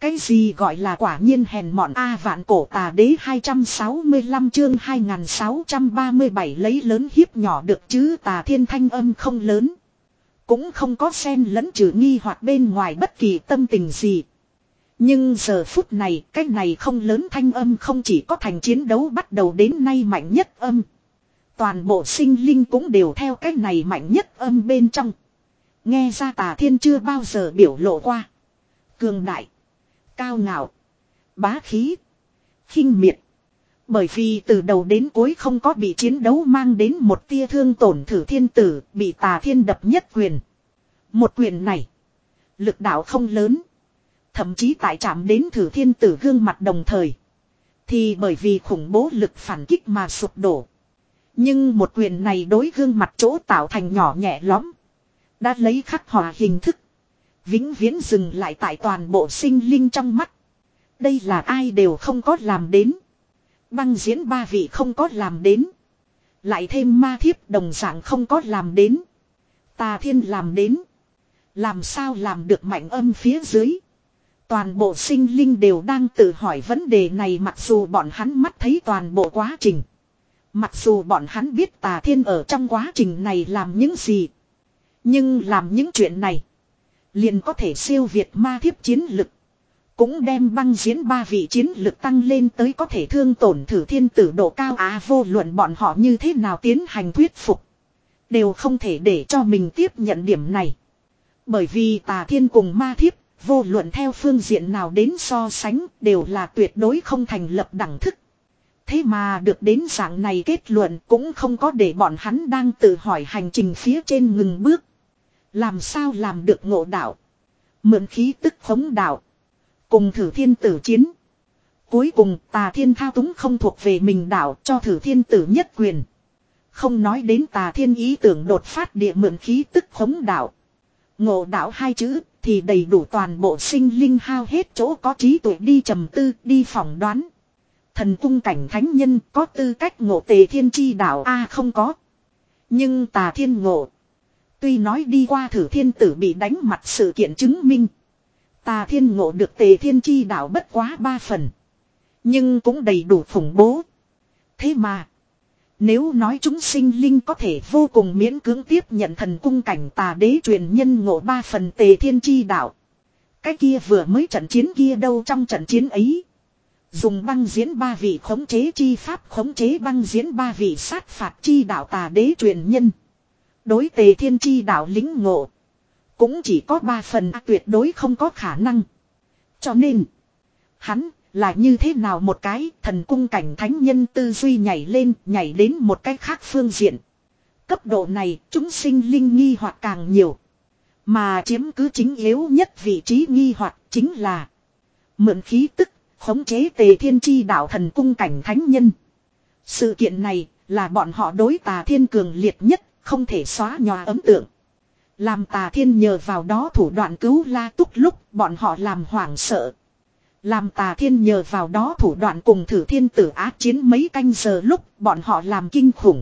Cái gì gọi là quả nhiên hèn mọn a vạn cổ tà đế hai trăm sáu mươi lăm chương hai nghìn sáu trăm ba mươi bảy lấy lớn hiếp nhỏ được chứ Tà Thiên thanh âm không lớn. Cũng không có xen lẫn trừ nghi hoặc bên ngoài bất kỳ tâm tình gì. Nhưng giờ phút này cái này không lớn thanh âm không chỉ có thành chiến đấu bắt đầu đến nay mạnh nhất âm. Toàn bộ sinh linh cũng đều theo cái này mạnh nhất âm bên trong. Nghe ra Tà Thiên chưa bao giờ biểu lộ qua. Cường đại. Cao ngạo. Bá khí. Khinh miệt. Bởi vì từ đầu đến cuối không có bị chiến đấu mang đến một tia thương tổn Thử Thiên Tử bị Tà Thiên đập nhất quyền. Một quyền này. Lực đạo không lớn. Thậm chí tại chạm đến Thử Thiên Tử gương mặt đồng thời. Thì bởi vì khủng bố lực phản kích mà sụp đổ. Nhưng một quyền này đối gương mặt chỗ tạo thành nhỏ nhẹ lõm. Đã lấy khắc họa hình thức. Vĩnh viễn dừng lại tại toàn bộ sinh linh trong mắt. Đây là ai đều không có làm đến. Băng diễn ba vị không có làm đến. Lại thêm ma thiếp đồng dạng không có làm đến. Tà Thiên làm đến. Làm sao làm được mạnh âm phía dưới. Toàn bộ sinh linh đều đang tự hỏi vấn đề này mặc dù bọn hắn mắt thấy toàn bộ quá trình. Mặc dù bọn hắn biết Tà Thiên ở trong quá trình này làm những gì. Nhưng làm những chuyện này. Liền có thể siêu việt ma thiếp chiến lực. Cũng đem băng diễn ba vị chiến lực tăng lên tới có thể thương tổn Thử Thiên Tử độ cao á vô luận bọn họ như thế nào tiến hành thuyết phục. Đều không thể để cho mình tiếp nhận điểm này. Bởi vì Tà Thiên cùng ma thiếp, vô luận theo phương diện nào đến so sánh đều là tuyệt đối không thành lập đẳng thức. Thế mà được đến dạng này kết luận cũng không có để bọn hắn đang tự hỏi hành trình phía trên ngừng bước. Làm sao làm được ngộ đạo. Mượn khí tức khống đạo. Cùng Thử Thiên Tử chiến. Cuối cùng Tà Thiên thao túng không thuộc về mình đạo cho Thử Thiên Tử nhất quyền. Không nói đến Tà Thiên ý tưởng đột phát địa mượn khí tức khống đạo. Ngộ đạo hai chữ thì đầy đủ toàn bộ sinh linh hao hết chỗ có trí tuệ đi trầm tư đi phỏng đoán. Thần cung cảnh thánh nhân có tư cách ngộ Tề Thiên chi đạo a à, không có. Nhưng Tà Thiên ngộ. Tuy nói đi qua Thử Thiên Tử bị đánh mặt sự kiện chứng minh. Tà Thiên ngộ được Tề Thiên chi đạo bất quá ba phần. Nhưng cũng đầy đủ khủng bố. Thế mà. Nếu nói chúng sinh linh có thể vô cùng miễn cưỡng tiếp nhận thần cung cảnh Tà Đế truyền nhân ngộ ba phần Tề Thiên chi đạo. Cái kia vừa mới trận chiến kia đâu trong trận chiến ấy. Dùng băng diễn ba vị khống chế chi pháp khống chế băng diễn ba vị sát phạt chi đạo Tà Đế truyền nhân. Đối Tề Thiên chi đạo lính ngộ. Cũng chỉ có ba phần tuyệt đối không có khả năng. Cho nên. Hắn là như thế nào một cái thần cung cảnh thánh nhân tư duy nhảy lên nhảy đến một cái khác phương diện. Cấp độ này chúng sinh linh nghi hoặc càng nhiều. Mà chiếm cứ chính yếu nhất vị trí nghi hoặc chính là. Mượn khí tức khống chế Tề Thiên chi đạo thần cung cảnh thánh nhân. Sự kiện này là bọn họ đối Tà Thiên cường liệt nhất. Không thể xóa nhòa ấn tượng. Làm Tà Thiên nhờ vào đó thủ đoạn cứu La Túc lúc bọn họ làm hoảng sợ. Làm Tà Thiên nhờ vào đó thủ đoạn cùng Thử Thiên Tử ác chiến mấy canh giờ lúc bọn họ làm kinh khủng.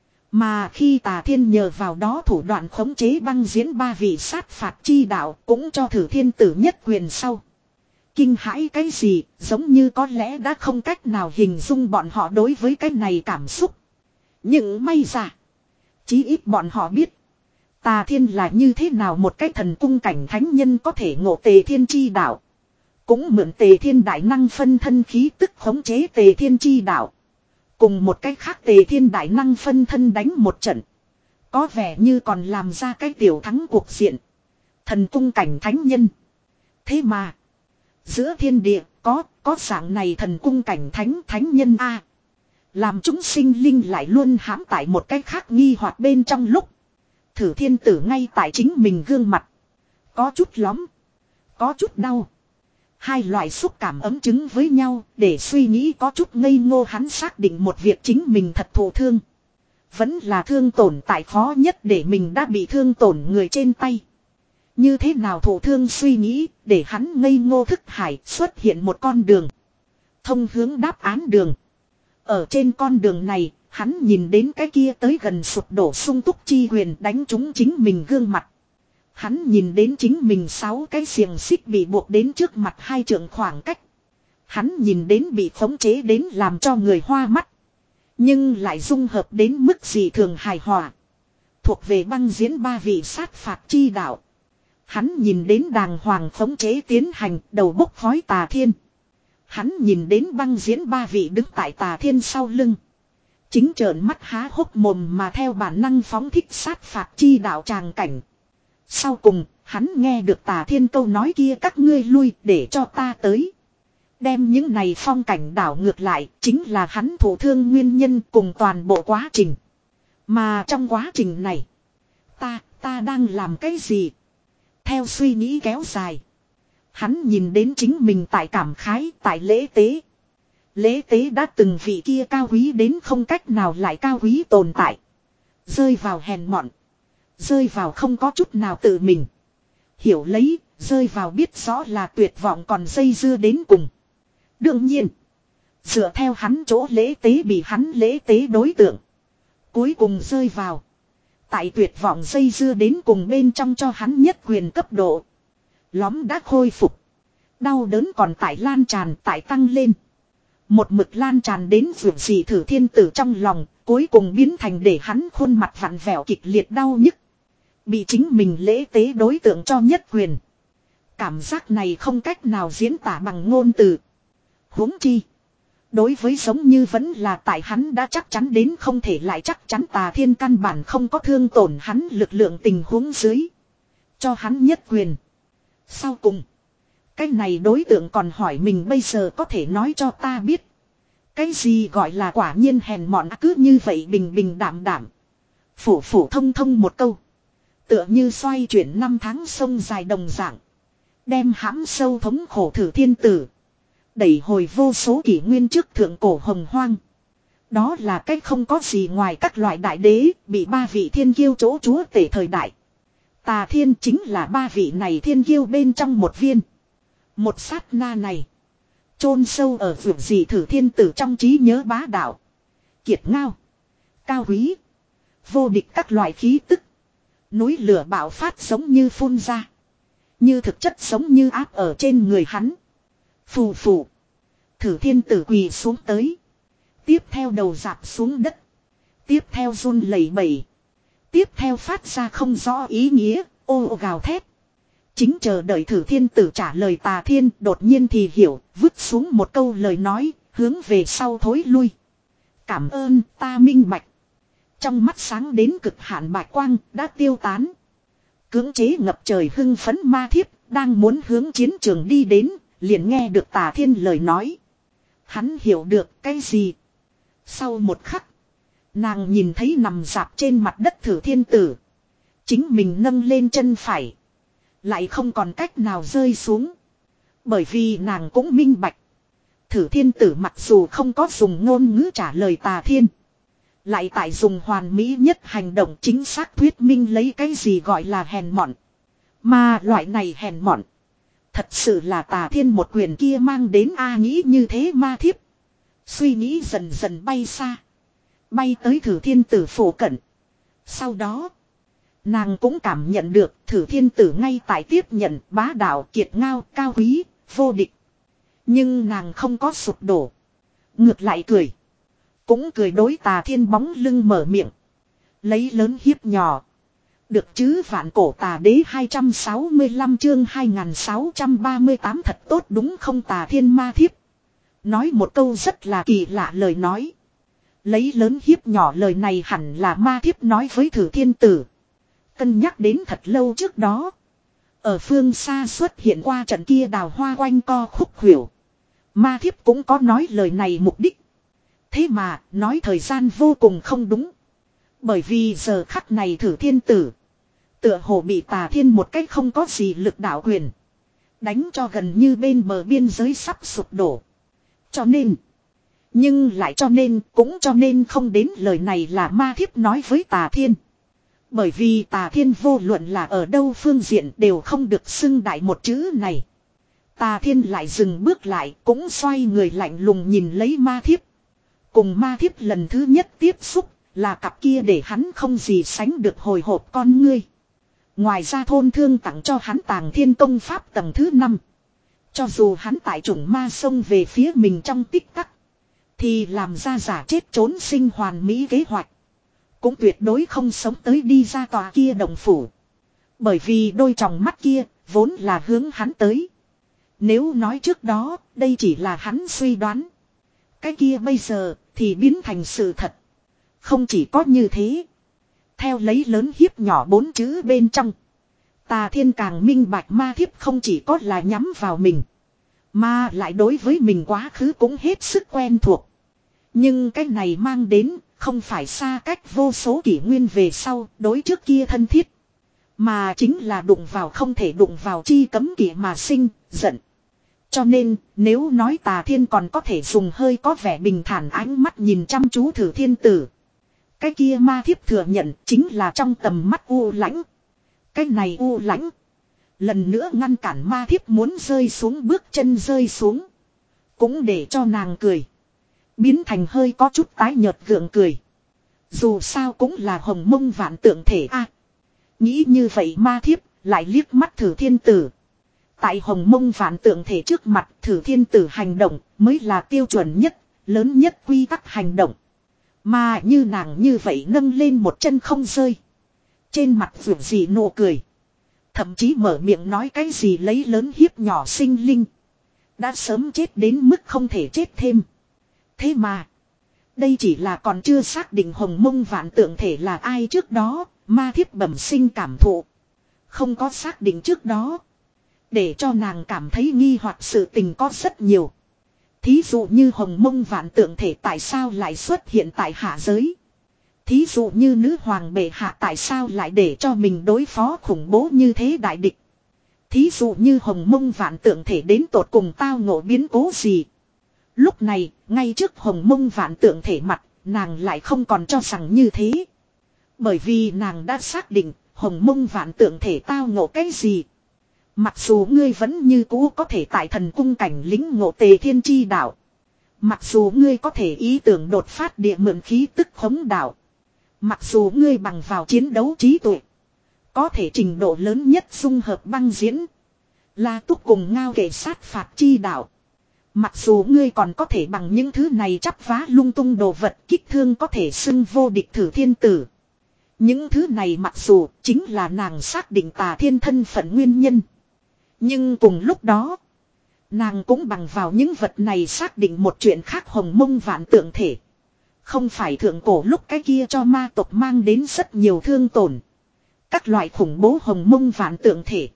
Mà khi Tà Thiên nhờ vào đó thủ đoạn khống chế băng diễn ba vị sát phạt chi đạo cũng cho Thử Thiên Tử nhất quyền sau. Kinh hãi cái gì giống như có lẽ đã không cách nào hình dung bọn họ đối với cái này cảm xúc. Nhưng may ra. Chí ít bọn họ biết. Tà Thiên là như thế nào một cái thần cung cảnh thánh nhân có thể ngộ Tề Thiên chi đạo. Cũng mượn Tề Thiên đại năng phân thân khí tức khống chế Tề Thiên chi đạo. Cùng một cái khác Tề Thiên đại năng phân thân đánh một trận. Có vẻ như còn làm ra cái tiểu thắng cuộc diện. Thần cung cảnh thánh nhân. Thế mà. Giữa thiên địa có, có dạng này thần cung cảnh thánh thánh nhân A. Làm chúng sinh linh lại luôn hãm tại một cái khác nghi hoặc bên trong lúc. Thử Thiên Tử ngay tại chính mình gương mặt. Có chút lóm. Có chút đau. Hai loại xúc cảm ấm chứng với nhau để suy nghĩ có chút ngây ngô hắn xác định một việc chính mình thật thụ thương. Vẫn là thương tổn tại khó nhất để mình đã bị thương tổn người trên tay. Như thế nào thụ thương suy nghĩ để hắn ngây ngô thức hải xuất hiện một con đường. Thông hướng đáp án đường. Ở trên con đường này, hắn nhìn đến cái kia tới gần sụp đổ sung túc chi huyền đánh trúng chính mình gương mặt. Hắn nhìn đến chính mình sáu cái xiềng xích bị buộc đến trước mặt hai trượng khoảng cách. Hắn nhìn đến bị khống chế đến làm cho người hoa mắt. Nhưng lại dung hợp đến mức gì thường hài hòa. Thuộc về băng diễn ba vị sát phạt chi đạo. Hắn nhìn đến đàng hoàng khống chế tiến hành đầu bốc khói Tà Thiên. Hắn nhìn đến băng diễn ba vị đứng tại Tà Thiên sau lưng. Chính trợn mắt há hốc mồm mà theo bản năng phóng thích sát phạt chi đạo tràng cảnh. Sau cùng, hắn nghe được Tà Thiên câu nói kia các ngươi lui để cho ta tới. Đem những này phong cảnh đảo ngược lại chính là hắn thụ thương nguyên nhân cùng toàn bộ quá trình. Mà trong quá trình này, ta, ta đang làm cái gì? Theo suy nghĩ kéo dài. Hắn nhìn đến chính mình tại cảm khái tại lễ tế. Lễ tế đã từng vị kia cao quý đến không cách nào lại cao quý tồn tại. Rơi vào hèn mọn. Rơi vào không có chút nào tự mình. Hiểu lấy, rơi vào biết rõ là tuyệt vọng còn dây dưa đến cùng. Đương nhiên, dựa theo hắn chỗ lễ tế bị hắn lễ tế đối tượng. Cuối cùng rơi vào. Tại tuyệt vọng dây dưa đến cùng bên trong cho hắn nhất quyền cấp độ. Lõm đã khôi phục. Đau đớn còn tại lan tràn tại tăng lên. Một mực lan tràn đến vượt gì thử thiên tử trong lòng. Cuối cùng biến thành để hắn khuôn mặt vặn vẹo kịch liệt đau nhức. Bị chính mình lễ tế đối tượng cho nhất quyền. Cảm giác này không cách nào diễn tả bằng ngôn từ. Huống chi. Đối với giống như vẫn là tại hắn đã chắc chắn đến không thể lại chắc chắn Tà Thiên căn bản không có thương tổn hắn lực lượng tình huống dưới. Cho hắn nhất quyền. Sau cùng. Cái này đối tượng còn hỏi mình bây giờ có thể nói cho ta biết. Cái gì gọi là quả nhiên hèn mọn cứ như vậy bình bình đảm đảm. Phủ phủ thông thông một câu. Tựa như xoay chuyển năm tháng sông dài đồng dạng. Đem hãm sâu thống khổ thử thiên tử. Đẩy hồi vô số kỷ nguyên trước thượng cổ hồng hoang. Đó là cách không có gì ngoài các loại đại đế bị ba vị thiên kiêu chỗ chúa tể thời đại. Tà Thiên chính là ba vị này thiên kiêu bên trong một viên. Một sát na này. Chôn sâu ở vượt gì thử thiên tử trong trí nhớ bá đạo. Kiệt ngao. Cao quý. Vô địch các loại khí tức. Núi lửa bạo phát giống như phun ra. Như thực chất giống như áp ở trên người hắn. Phù phù. Thử thiên tử quỳ xuống tới. Tiếp theo đầu dạp xuống đất. Tiếp theo run lẩy bẩy. Tiếp theo phát ra không rõ ý nghĩa, ô ô gào thét. Chính chờ đợi thử thiên tử trả lời Tà Thiên đột nhiên thì hiểu, vứt xuống một câu lời nói, hướng về sau thối lui. Cảm ơn ta minh bạch. Trong mắt sáng đến cực hạn bạch quang đã tiêu tán. Cưỡng chế ngập trời hưng phấn ma thiếp, đang muốn hướng chiến trường đi đến, liền nghe được Tà Thiên lời nói. Hắn hiểu được cái gì. Sau một khắc, nàng nhìn thấy nằm dạp trên mặt đất thử thiên tử. Chính mình nâng lên chân phải. Lại không còn cách nào rơi xuống. Bởi vì nàng cũng minh bạch. Thử thiên tử mặc dù không có dùng ngôn ngữ trả lời Tà Thiên. Lại tại dùng hoàn mỹ nhất hành động chính xác thuyết minh lấy cái gì gọi là hèn mọn. Mà loại này hèn mọn. Thật sự là Tà Thiên một quyền kia mang đến a nghĩ như thế ma thiếp. Suy nghĩ dần dần bay xa. Bay tới thử thiên tử phổ cận. Sau đó. Nàng cũng cảm nhận được thử thiên tử ngay tại tiếp nhận bá đạo kiệt ngao cao quý, vô địch. Nhưng nàng không có sụp đổ. Ngược lại cười. Cũng cười đối Tà Thiên bóng lưng mở miệng. Lấy lớn hiếp nhỏ. Được chứ vạn cổ tà đế hai trăm sáu mươi lăm chương hai nghìn sáu trăm ba mươi tám thật tốt đúng không Tà Thiên ma thiếp. Nói một câu rất là kỳ lạ lời nói. Lấy lớn hiếp nhỏ lời này hẳn là ma thiếp nói với thử thiên tử. Cân nhắc đến thật lâu trước đó. Ở phương xa xuất hiện qua trận kia đào hoa quanh co khúc khuỷu. Ma thiếp cũng có nói lời này mục đích. Thế mà nói thời gian vô cùng không đúng. Bởi vì giờ khắc này thử thiên tử. Tựa hồ bị Tà Thiên một cách không có gì lực đạo quyền. Đánh cho gần như bên bờ biên giới sắp sụp đổ. Cho nên. Nhưng lại cho nên cũng cho nên không đến lời này là ma thiếp nói với Tà Thiên. Bởi vì Tà Thiên vô luận là ở đâu phương diện đều không được xưng đại một chữ này. Tà Thiên lại dừng bước lại cũng xoay người lạnh lùng nhìn lấy ma thiếp. Cùng ma thiếp lần thứ nhất tiếp xúc là cặp kia để hắn không gì sánh được hồi hộp con ngươi. Ngoài ra thôn thương tặng cho hắn tàng thiên công pháp tầng thứ năm. Cho dù hắn tại chủng ma sông về phía mình trong tích tắc. Thì làm ra giả chết trốn sinh hoàn mỹ kế hoạch. Cũng tuyệt đối không sống tới đi ra tòa kia động phủ. Bởi vì đôi tròng mắt kia vốn là hướng hắn tới. Nếu nói trước đó đây chỉ là hắn suy đoán. Cái kia bây giờ thì biến thành sự thật. Không chỉ có như thế. Theo lấy lớn hiếp nhỏ bốn chữ bên trong. Tà Thiên càng minh bạch ma thiếp không chỉ có là nhắm vào mình. Mà lại đối với mình quá khứ cũng hết sức quen thuộc. Nhưng cái này mang đến không phải xa cách vô số kỷ nguyên về sau đối trước kia thân thiết. Mà chính là đụng vào không thể đụng vào chi cấm kỵ mà sinh, giận. Cho nên nếu nói Tà Thiên còn có thể dùng hơi có vẻ bình thản ánh mắt nhìn chăm chú Thử Thiên Tử. Cái kia ma thiếp thừa nhận chính là trong tầm mắt u lãnh. Cái này u lãnh. Lần nữa ngăn cản ma thiếp muốn rơi xuống bước chân rơi xuống. Cũng để cho nàng cười. Biến thành hơi có chút tái nhợt gượng cười. Dù sao cũng là hồng mông vạn tượng thể a. Nghĩ như vậy ma thiếp lại liếc mắt Thử Thiên Tử. Tại hồng mông vạn tượng thể trước mặt Thử Thiên Tử hành động mới là tiêu chuẩn nhất, lớn nhất quy tắc hành động. Mà như nàng như vậy nâng lên một chân không rơi. Trên mặt vượt gì nụ cười. Thậm chí mở miệng nói cái gì lấy lớn hiếp nhỏ sinh linh. Đã sớm chết đến mức không thể chết thêm. Thế mà. Đây chỉ là còn chưa xác định hồng mông vạn tượng thể là ai trước đó. Ma thiếp bẩm sinh cảm thụ. Không có xác định trước đó. Để cho nàng cảm thấy nghi hoặc sự tình có rất nhiều. Thí dụ như hồng mông vạn tượng thể tại sao lại xuất hiện tại hạ giới. Thí dụ như nữ hoàng bệ hạ tại sao lại để cho mình đối phó khủng bố như thế đại địch. Thí dụ như hồng mông vạn tượng thể đến tột cùng tao ngộ biến cố gì. Lúc này, ngay trước hồng mông vạn tượng thể mặt, nàng lại không còn cho rằng như thế. Bởi vì nàng đã xác định, hồng mông vạn tượng thể tao ngộ cái gì. Mặc dù ngươi vẫn như cũ có thể tại thần cung cảnh lính ngộ tề thiên chi đạo. Mặc dù ngươi có thể ý tưởng đột phát địa mượn khí tức khống đạo. Mặc dù ngươi bằng vào chiến đấu trí tuệ. Có thể trình độ lớn nhất dung hợp băng diễn. La Túc cùng ngao kể sát phạt chi đạo. Mặc dù ngươi còn có thể bằng những thứ này chắp vá lung tung đồ vật kích thương có thể xưng vô địch Thử Thiên Tử. Những thứ này mặc dù chính là nàng xác định Tà Thiên thân phận nguyên nhân. Nhưng cùng lúc đó, nàng cũng bằng vào những vật này xác định một chuyện khác hồng mông vạn tượng thể. Không phải thượng cổ lúc cái kia cho ma tộc mang đến rất nhiều thương tổn. Các loại khủng bố hồng mông vạn tượng thể.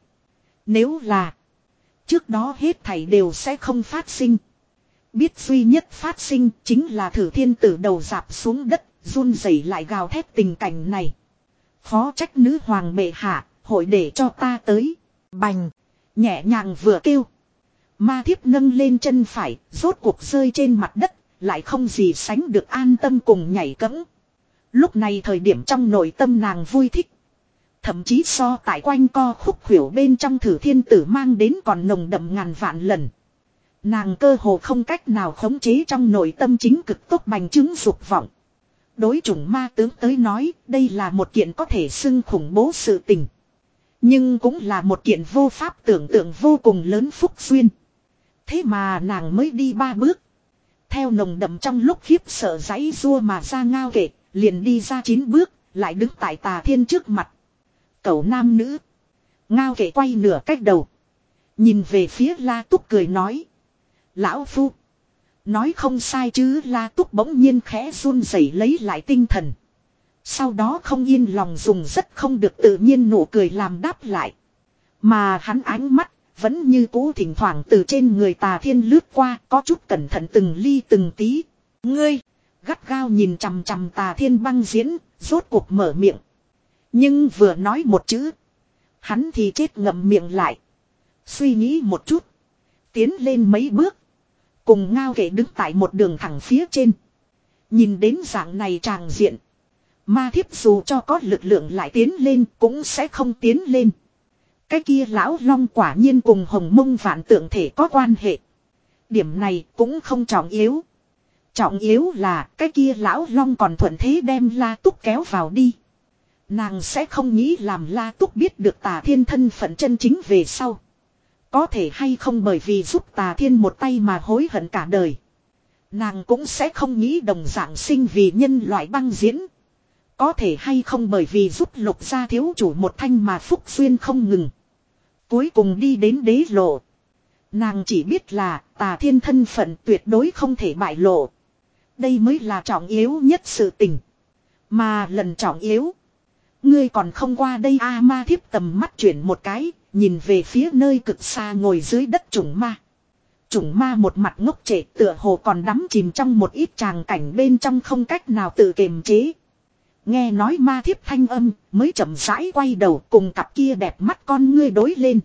Nếu là trước đó hết thảy đều sẽ không phát sinh. Biết duy nhất phát sinh chính là Thử Thiên Tử đầu rạp xuống đất, run rẩy lại gào thét tình cảnh này. Khó trách nữ hoàng bệ hạ, hội để cho ta tới. Bành, nhẹ nhàng vừa kêu. Ma thiếp nâng lên chân phải, rốt cuộc rơi trên mặt đất, lại không gì sánh được an tâm cùng nhảy cẫng. Lúc này thời điểm trong nội tâm nàng vui thích. Thậm chí so tại quanh co khúc khuỷu bên trong Thử Thiên Tử mang đến còn nồng đậm ngàn vạn lần. Nàng cơ hồ không cách nào khống chế trong nội tâm chính cực tốc bành trướng dục vọng. Đối chủng ma tướng tới nói, đây là một kiện có thể xưng khủng bố sự tình. Nhưng cũng là một kiện vô pháp tưởng tượng vô cùng lớn phúc duyên. Thế mà nàng mới đi ba bước. Theo nồng đậm trong lúc khiếp sợ giãy rua mà ra ngao kệ, liền đi ra chín bước, lại đứng tại Tà Thiên trước mặt. Cẩu nam nữ. Ngao kệ quay nửa cách đầu. Nhìn về phía La Túc cười nói. Lão phu. Nói không sai chứ. La Túc bỗng nhiên khẽ run rẩy lấy lại tinh thần. Sau đó không yên lòng dùng rất không được tự nhiên nụ cười làm đáp lại. Mà hắn ánh mắt vẫn như cũ thỉnh thoảng từ trên người Tà Thiên lướt qua, có chút cẩn thận từng ly từng tí. Ngươi, gắt gao nhìn chằm chằm Tà Thiên băng diễn, rốt cuộc mở miệng. Nhưng vừa nói một chữ, hắn thì chết ngậm miệng lại. Suy nghĩ một chút, tiến lên mấy bước, cùng ngao kệ đứng tại một đường thẳng phía trên. Nhìn đến dạng này tràng diện, ma thiếp dù cho có lực lượng lại tiến lên cũng sẽ không tiến lên. Cái kia lão long quả nhiên cùng hồng mông vạn tượng thể có quan hệ. Điểm này cũng không trọng yếu. Trọng yếu là cái kia lão long còn thuận thế đem La Túc kéo vào đi. Nàng sẽ không nghĩ làm La Túc biết được Tà Thiên thân phận chân chính về sau. Có thể hay không bởi vì giúp Tà Thiên một tay mà hối hận cả đời. Nàng cũng sẽ không nghĩ đồng dạng sinh vì nhân loại băng diễn. Có thể hay không bởi vì giúp Lục gia thiếu chủ một thanh mà phúc duyên không ngừng. Cuối cùng đi đến đế lộ. Nàng chỉ biết là Tà Thiên thân phận tuyệt đối không thể bại lộ. Đây mới là trọng yếu nhất sự tình. Mà lần trọng yếu. Ngươi còn không qua đây a Ma Thiếp tầm mắt chuyển một cái. Nhìn về phía nơi cực xa ngồi dưới đất chủng ma. Chủng ma một mặt ngốc trệ tựa hồ còn đắm chìm trong một ít tràng cảnh bên trong không cách nào tự kiềm chế. Nghe nói Ma Thiếp thanh âm mới chậm rãi quay đầu cùng cặp kia đẹp mắt con ngươi đối lên.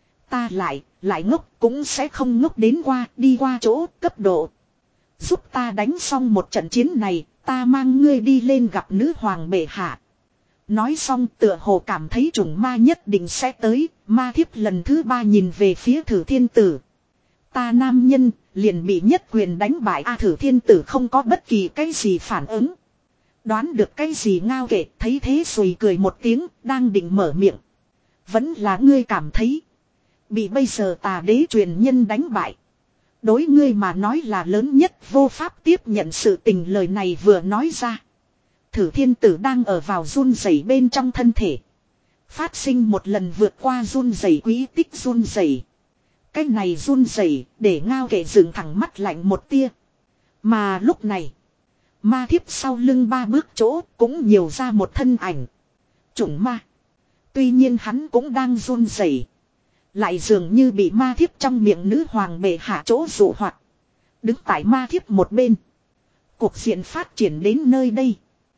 Ta lại, lại ngốc cũng sẽ không ngốc đến qua đi qua chỗ cấp độ. Giúp ta đánh xong một trận chiến này, ta mang ngươi đi lên gặp nữ hoàng bệ hạ. Nói xong tựa hồ cảm thấy chủng ma nhất định sẽ tới, Ma Thiếp lần thứ ba nhìn về phía Thử Thiên Tử. Ta nam nhân, liền bị nhất quyền đánh bại a Thử Thiên Tử không có bất kỳ cái gì phản ứng. Đoán được cái gì ngao kệ, thấy thế rồi cười một tiếng, đang định mở miệng. Vẫn là ngươi cảm thấy. Bị bây giờ Tà đế truyền nhân đánh bại. Đối ngươi mà nói là lớn nhất vô pháp tiếp nhận sự tình lời này vừa nói ra. Thử Thiên Tử đang ở vào run rẩy bên trong thân thể. Phát sinh một lần vượt qua run rẩy quý tích run rẩy. Cái này run rẩy để ngao kệ dựng thẳng mắt lạnh một tia. Mà lúc này. Ma Thiếp sau lưng ba bước chỗ cũng nhiều ra một thân ảnh. Chủng ma. Tuy nhiên hắn cũng đang run rẩy. Lại dường như bị Ma Thiếp trong miệng nữ hoàng bệ hạ chỗ dụ hoạt. Đứng tại Ma Thiếp một bên. Cuộc diện phát triển đến nơi đây.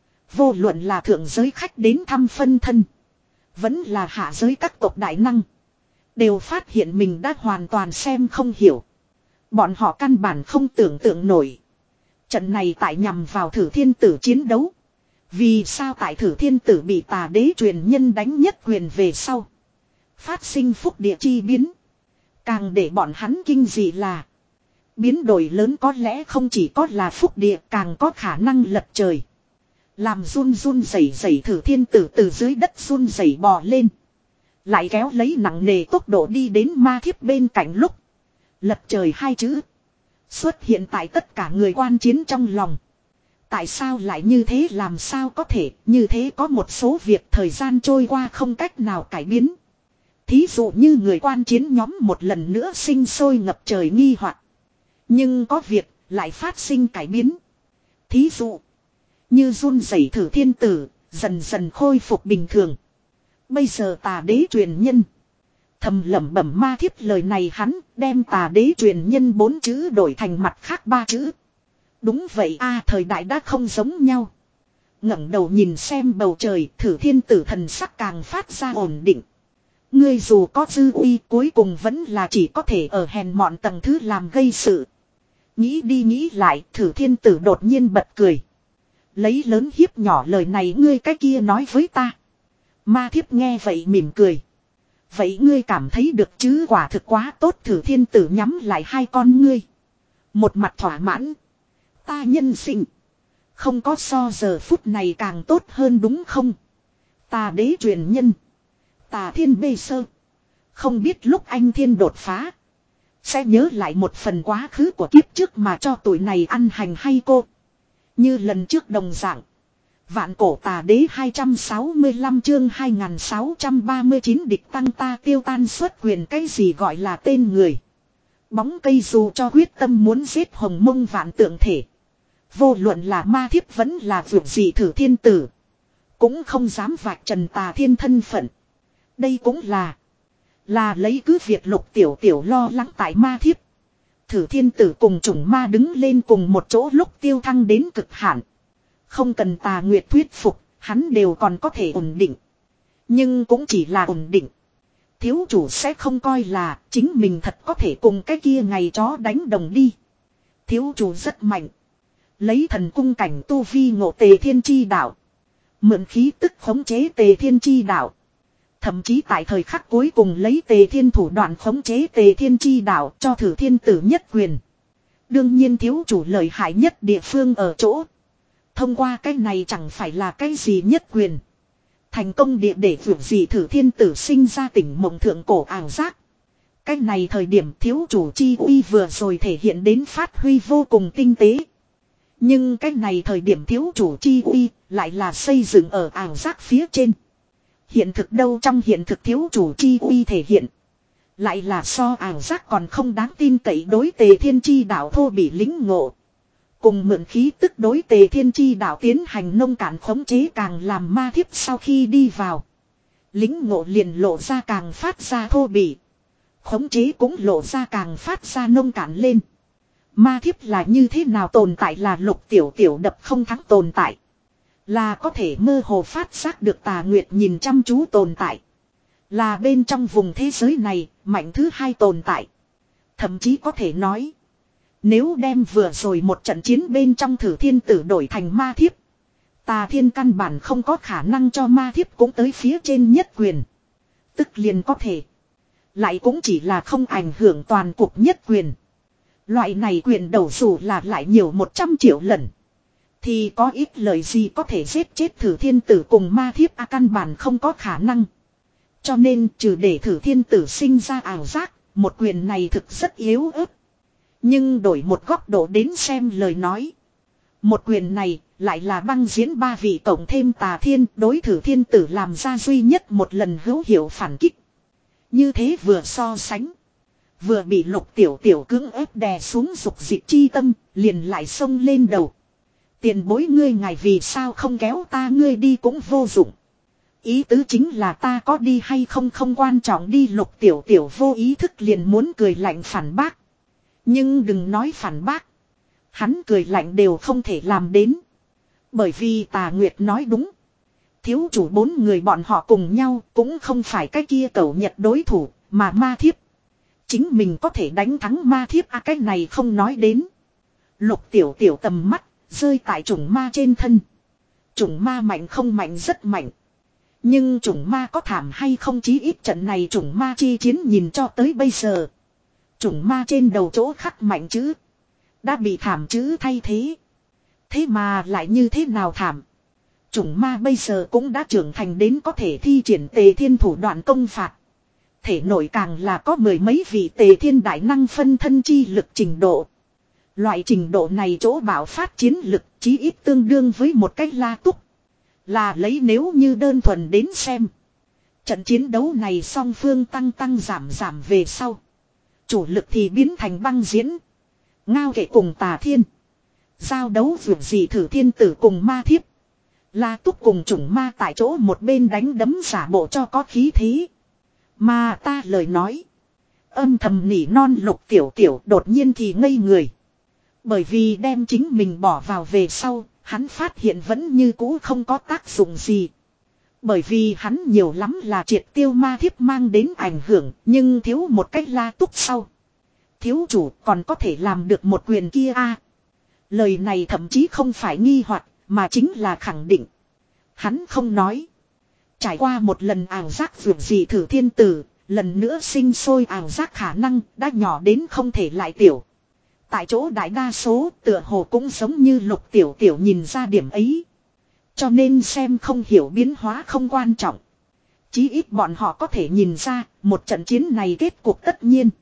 Vô luận là thượng giới khách đến thăm phân thân. Vẫn là hạ giới các tộc đại năng. Đều phát hiện mình đã hoàn toàn xem không hiểu. Bọn họ căn bản không tưởng tượng nổi. Trận này tại nhằm vào Thử Thiên Tử chiến đấu. Vì sao tại Thử Thiên Tử bị Tà đế truyền nhân đánh nhất quyền về sau. Phát sinh phúc địa chi biến. Càng để bọn hắn kinh dị là. Biến đổi lớn có lẽ không chỉ có là phúc địa càng có khả năng lật trời. Làm run run rẩy rẩy Thử Thiên Tử từ dưới đất run rẩy bò lên. Lại kéo lấy nặng nề tốc độ đi đến Ma Thiếp bên cạnh lúc. Lật trời hai chữ. Xuất hiện tại tất cả người quan chiến trong lòng. Tại sao lại như thế làm sao có thể như thế có một số việc thời gian trôi qua không cách nào cải biến. Thí dụ như người quan chiến nhóm một lần nữa sinh sôi ngập trời nghi hoặc. Nhưng có việc lại phát sinh cải biến. Thí dụ như run rẩy Thử Thiên Tử dần dần khôi phục bình thường. Bây giờ Tà đế truyền nhân. Thầm lẩm bẩm Ma Thiếp lời này hắn đem Tà đế truyền nhân bốn chữ đổi thành mặt khác ba chữ. Đúng vậy a thời đại đã không giống nhau. Ngẩng đầu nhìn xem bầu trời Thử Thiên Tử thần sắc càng phát ra ổn định. Ngươi dù có dư uy cuối cùng vẫn là chỉ có thể ở hèn mọn tầng thứ làm gây sự. Nghĩ đi nghĩ lại Thử Thiên Tử đột nhiên bật cười. Lấy lớn hiếp nhỏ lời này ngươi cái kia nói với ta. Ma Thiếp nghe vậy mỉm cười. Vậy ngươi cảm thấy được chứ quả thực quá tốt Thử Thiên Tử nhắm lại hai con ngươi. Một mặt thỏa mãn. Ta nhân sinh. Không có so giờ phút này càng tốt hơn đúng không? Tà đế truyền nhân. Tà Thiên bê sơ. Không biết lúc anh Thiên đột phá. Sẽ nhớ lại một phần quá khứ của kiếp trước mà cho tuổi này ăn hành hay cô. Như lần trước đồng dạng. Vạn cổ Tà đế hai trăm sáu mươi lăm chương hai nghìn sáu trăm ba mươi chín địch tăng ta tiêu tan xuất quyền cái gì gọi là tên người. Bóng cây dù cho quyết tâm muốn giết hồng mông vạn tượng thể. Vô luận là Ma Thiếp vẫn là vượt gì Thử Thiên Tử. Cũng không dám vạch trần Tà Thiên thân phận. Đây cũng là. Là lấy cứ việc Lục Tiểu Tiểu lo lắng tại Ma Thiếp. Thử Thiên Tử cùng chủng ma đứng lên cùng một chỗ lúc tiêu thăng đến cực hạn. Không cần Tà Nguyệt thuyết phục, hắn đều còn có thể ổn định. Nhưng cũng chỉ là ổn định. Thiếu chủ sẽ không coi là chính mình thật có thể cùng cái kia ngày chó đánh đồng đi. Thiếu chủ rất mạnh. Lấy thần cung cảnh tu vi ngộ Tề Thiên Chi đạo. Mượn khí tức khống chế Tề Thiên Chi đạo. Thậm chí tại thời khắc cuối cùng lấy Tề Thiên thủ đoạn khống chế Tề Thiên Chi đạo cho Thử Thiên Tử nhất quyền. Đương nhiên thiếu chủ lợi hại nhất địa phương ở chỗ. Thông qua cái này chẳng phải là cái gì nhất quyền. Thành công địa để vượt gì thử thiên tử sinh ra tỉnh mộng thượng cổ ảo giác. Cái này thời điểm thiếu chủ chi uy vừa rồi thể hiện đến phát huy vô cùng tinh tế. Nhưng cái này thời điểm thiếu chủ chi uy lại là xây dựng ở ảo giác phía trên. Hiện thực đâu, trong hiện thực thiếu chủ chi uy thể hiện lại là so ảo giác còn không đáng tin cậy. Đối Tề Thiên Chi đạo thô bị lính ngộ, cùng mượn khí tức đối Tề Thiên Chi đạo tiến hành nông cạn khống chế càng làm ma thiếp sau khi đi vào. Lính ngộ liền lộ ra càng phát ra thô bỉ. Khống chế cũng lộ ra càng phát ra nông cạn lên. Ma thiếp là như thế nào tồn tại, là Lục Tiểu Tiểu đập không thắng tồn tại. Là có thể mơ hồ phát giác được Tà Nguyệt nhìn chăm chú tồn tại. Là bên trong vùng thế giới này mạnh thứ hai tồn tại. Thậm chí có thể nói, nếu đem vừa rồi một trận chiến bên trong thử thiên tử đổi thành ma thiếp, Tà Thiên căn bản không có khả năng cho ma thiếp cũng tới phía trên nhất quyền. Tức liền có thể, lại cũng chỉ là không ảnh hưởng toàn cục nhất quyền. Loại này quyền đầu dù là lại nhiều một trăm triệu lần, thì có ít lời gì có thể giết chết thử thiên tử cùng ma thiếp a, căn bản không có khả năng. Cho nên trừ để thử thiên tử sinh ra ảo giác, một quyền này thực rất yếu ớt. Nhưng đổi một góc độ đến xem lời nói, một quyền này lại là băng diễn ba vị cộng thêm Tà Thiên đối thử thiên tử làm ra duy nhất một lần hữu hiệu phản kích. Như thế vừa so sánh, vừa bị Lục Tiểu Tiểu cưỡng ép đè xuống dục dịch chi tâm, liền lại xông lên đầu. Tiền bối ngươi ngài vì sao không kéo ta, ngươi đi cũng vô dụng. Ý tứ chính là ta có đi hay không không quan trọng đi. Lục Tiểu Tiểu vô ý thức liền muốn cười lạnh phản bác. Nhưng đừng nói phản bác, hắn cười lạnh đều không thể làm đến. Bởi vì Tà Nguyệt nói đúng. Thiếu chủ bốn người bọn họ cùng nhau cũng không phải cái kia cẩu Nhật đối thủ, mà ma thiếp. Chính mình có thể đánh thắng ma thiếp à, cái này không nói đến. Lục Tiểu Tiểu tầm mắt rơi tại chủng ma trên thân. Chủng ma mạnh không mạnh, rất mạnh. Nhưng chủng ma có thảm hay không, chí ít trận này chủng ma chi chiến nhìn cho tới bây giờ. Chủng ma trên đầu chỗ khắc mạnh chữ đã bị thảm chữ thay thế. Thế mà lại như thế nào thảm? Chủng ma bây giờ cũng đã trưởng thành đến có thể thi triển Tề Thiên thủ đoạn công phạt. Thể nội càng là có mười mấy vị Tề Thiên đại năng phân thân chi lực trình độ. Loại trình độ này chỗ bảo phát chiến lực chí ít tương đương với một cái La Túc. Là lấy nếu như đơn thuần đến xem, trận chiến đấu này song phương tăng tăng giảm giảm về sau, chủ lực thì biến thành băng diễn, Ngao Kệ cùng Tà Thiên. Giao đấu vượt gì thử thiên tử cùng ma thiếp, La Túc cùng chủng ma tại chỗ một bên đánh đấm giả bộ cho có khí thế. Mà ta lời nói, âm thầm nỉ non Lục Tiểu Tiểu đột nhiên thì ngây người. Bởi vì đem chính mình bỏ vào về sau, hắn phát hiện vẫn như cũ không có tác dụng gì. Bởi vì hắn nhiều lắm là triệt tiêu ma thiếp mang đến ảnh hưởng, nhưng thiếu một cách La Túc sau. Thiếu chủ còn có thể làm được một quyền kia a. Lời này thậm chí không phải nghi hoặc, mà chính là khẳng định. Hắn không nói. Trải qua một lần ảo giác vượt gì thử thiên tử, lần nữa sinh sôi ảo giác khả năng đã nhỏ đến không thể lại tiểu. Tại chỗ đại đa số tựa hồ cũng giống như Lục Tiểu Tiểu nhìn ra điểm ấy. Cho nên xem không hiểu biến hóa không quan trọng. Chí ít bọn họ có thể nhìn ra một trận chiến này kết cuộc tất nhiên.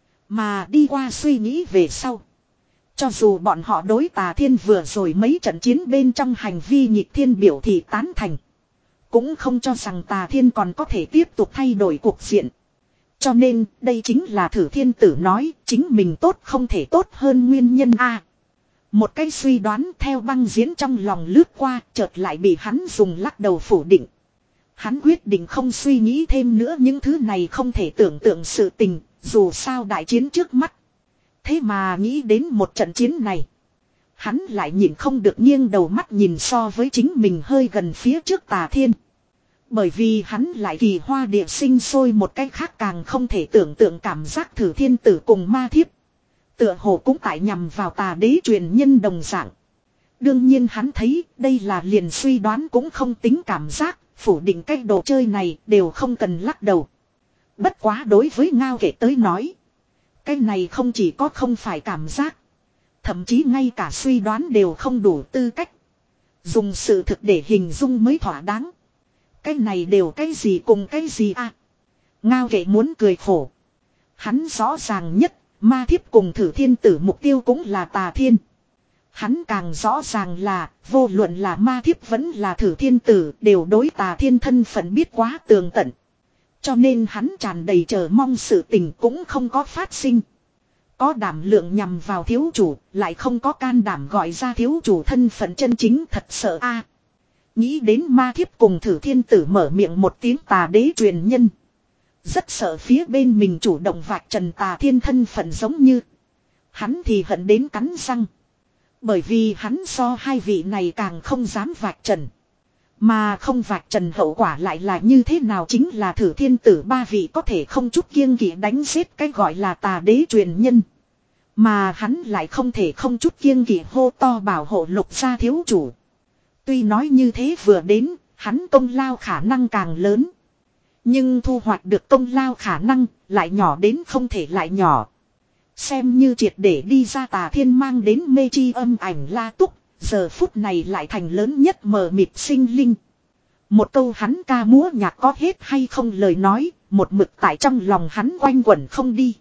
Mà đi qua suy nghĩ về sau, cho dù bọn họ đối Tà Thiên vừa rồi mấy trận chiến bên trong hành vi nhịp thiên biểu thị tán thành, cũng không cho rằng Tà Thiên còn có thể tiếp tục thay đổi cuộc diện. Cho nên đây chính là thử thiên tử nói chính mình tốt không thể tốt hơn nguyên nhân a. Một cái suy đoán theo băng diễn trong lòng lướt qua, chợt lại bị hắn dùng lắc đầu phủ định. Hắn quyết định không suy nghĩ thêm nữa những thứ này không thể tưởng tượng sự tình, dù sao đại chiến trước mắt. Thế mà nghĩ đến một trận chiến này, hắn lại nhìn không được nghiêng đầu mắt nhìn so với chính mình hơi gần phía trước Tà Thiên. Bởi vì hắn lại kỳ hoa địa sinh sôi một cách khác càng không thể tưởng tượng cảm giác thử thiên tử cùng ma thiếp. Tựa hồ cũng tại nhằm vào Tà Đế truyền nhân đồng dạng. Đương nhiên hắn thấy đây là liền suy đoán cũng không tính cảm giác, phủ định cái đồ chơi này đều không cần lắc đầu. Bất quá đối với Ngao Kệ tới nói, cái này không chỉ có không phải cảm giác, thậm chí ngay cả suy đoán đều không đủ tư cách. Dùng sự thực để hình dung mới thỏa đáng. Cái này đều cái gì cùng cái gì à? Ngao kệ muốn cười khổ. Hắn rõ ràng nhất, ma thiếp cùng thử thiên tử mục tiêu cũng là tà thiên. Hắn càng rõ ràng là, vô luận là ma thiếp vẫn là thử thiên tử đều đối tà thiên thân phận biết quá tường tận. Cho nên hắn tràn đầy chờ mong sự tình cũng không có phát sinh. Có đảm lượng nhằm vào thiếu chủ, lại không có can đảm gọi ra thiếu chủ thân phận chân chính thật sợ a. Nghĩ đến ma thiếp cùng thử thiên tử mở miệng một tiếng tà đế truyền nhân. Rất sợ phía bên mình chủ động vạch trần tà thiên thân phận giống như. Hắn thì hận đến cắn răng. Bởi vì hắn so hai vị này càng không dám vạch trần. Mà không vạch trần hậu quả lại là như thế nào chính là thử thiên tử ba vị có thể không chút kiêng kỵ đánh giết cái gọi là tà đế truyền nhân. Mà hắn lại không thể không chút kiêng kỵ hô to bảo hộ lục gia thiếu chủ. Tuy nói như thế vừa đến, hắn công lao khả năng càng lớn. Nhưng thu hoạch được công lao khả năng lại nhỏ đến không thể lại nhỏ. Xem như triệt để đi ra tà thiên mang đến mê chi âm ảnh La Túc, giờ phút này lại thành lớn nhất mờ mịt sinh linh. Một câu hắn ca múa nhạc có hết hay không lời nói, một mực tại trong lòng hắn quanh quẩn không đi.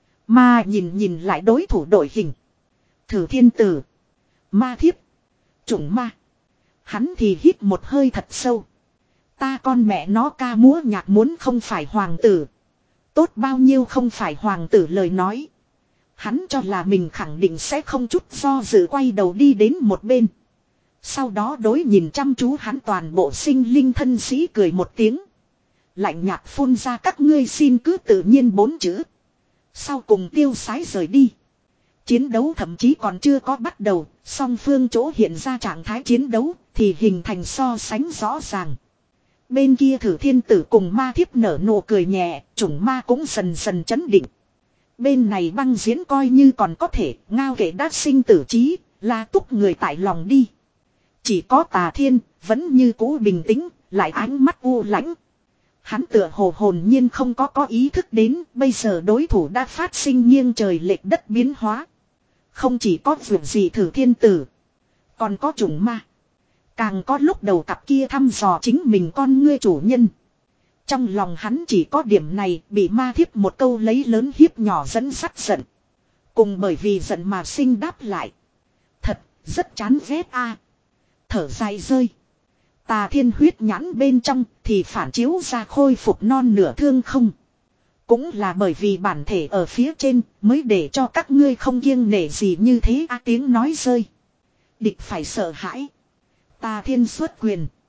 Mà nhìn nhìn lại đối thủ đội hình. Thử thiên tử, ma thiếp, chủng ma. Hắn thì hít một hơi thật sâu. Ta con mẹ nó ca múa nhạc muốn không phải hoàng tử. Tốt bao nhiêu không phải hoàng tử lời nói. Hắn cho là mình khẳng định sẽ không chút do dự quay đầu đi đến một bên. Sau đó đối nhìn chăm chú hắn toàn bộ sinh linh thân sĩ cười một tiếng. Lạnh nhạt phun ra các ngươi xin cứ tự nhiên bốn chữ. Sau cùng tiêu sái rời đi. Chiến đấu thậm chí còn chưa có bắt đầu, song phương chỗ hiện ra trạng thái chiến đấu thì hình thành so sánh rõ ràng. Bên kia thử thiên tử cùng ma thiếp nở nụ cười nhẹ, chủng ma cũng dần dần chấn định. Bên này băng diễn coi như còn có thể, Ngao kệ đã sinh tử trí, La Túc người tại lòng đi. Chỉ có tà thiên, vẫn như cũ bình tĩnh, lại ánh mắt u lãnh. Hắn tựa hồ hồn nhiên không có có ý thức đến, bây giờ đối thủ đã phát sinh nghiêng trời lệch đất biến hóa. Không chỉ có việc gì thử thiên tử, còn có chủng ma. Càng có lúc đầu cặp kia thăm dò chính mình con ngươi chủ nhân. Trong lòng hắn chỉ có điểm này bị ma thiếp một câu lấy lớn hiếp nhỏ dẫn sắt giận. Cùng bởi vì giận mà sinh đáp lại. Thật, rất chán ghét a. Thở dài rơi. Tà thiên huyết nhãn bên trong thì phản chiếu ra khôi phục non nửa thương không. Cũng là bởi vì bản thể ở phía trên mới để cho các ngươi không kiêng nể gì như thế a tiếng nói rơi. Địch phải sợ hãi. Tà thiên xuất quyền.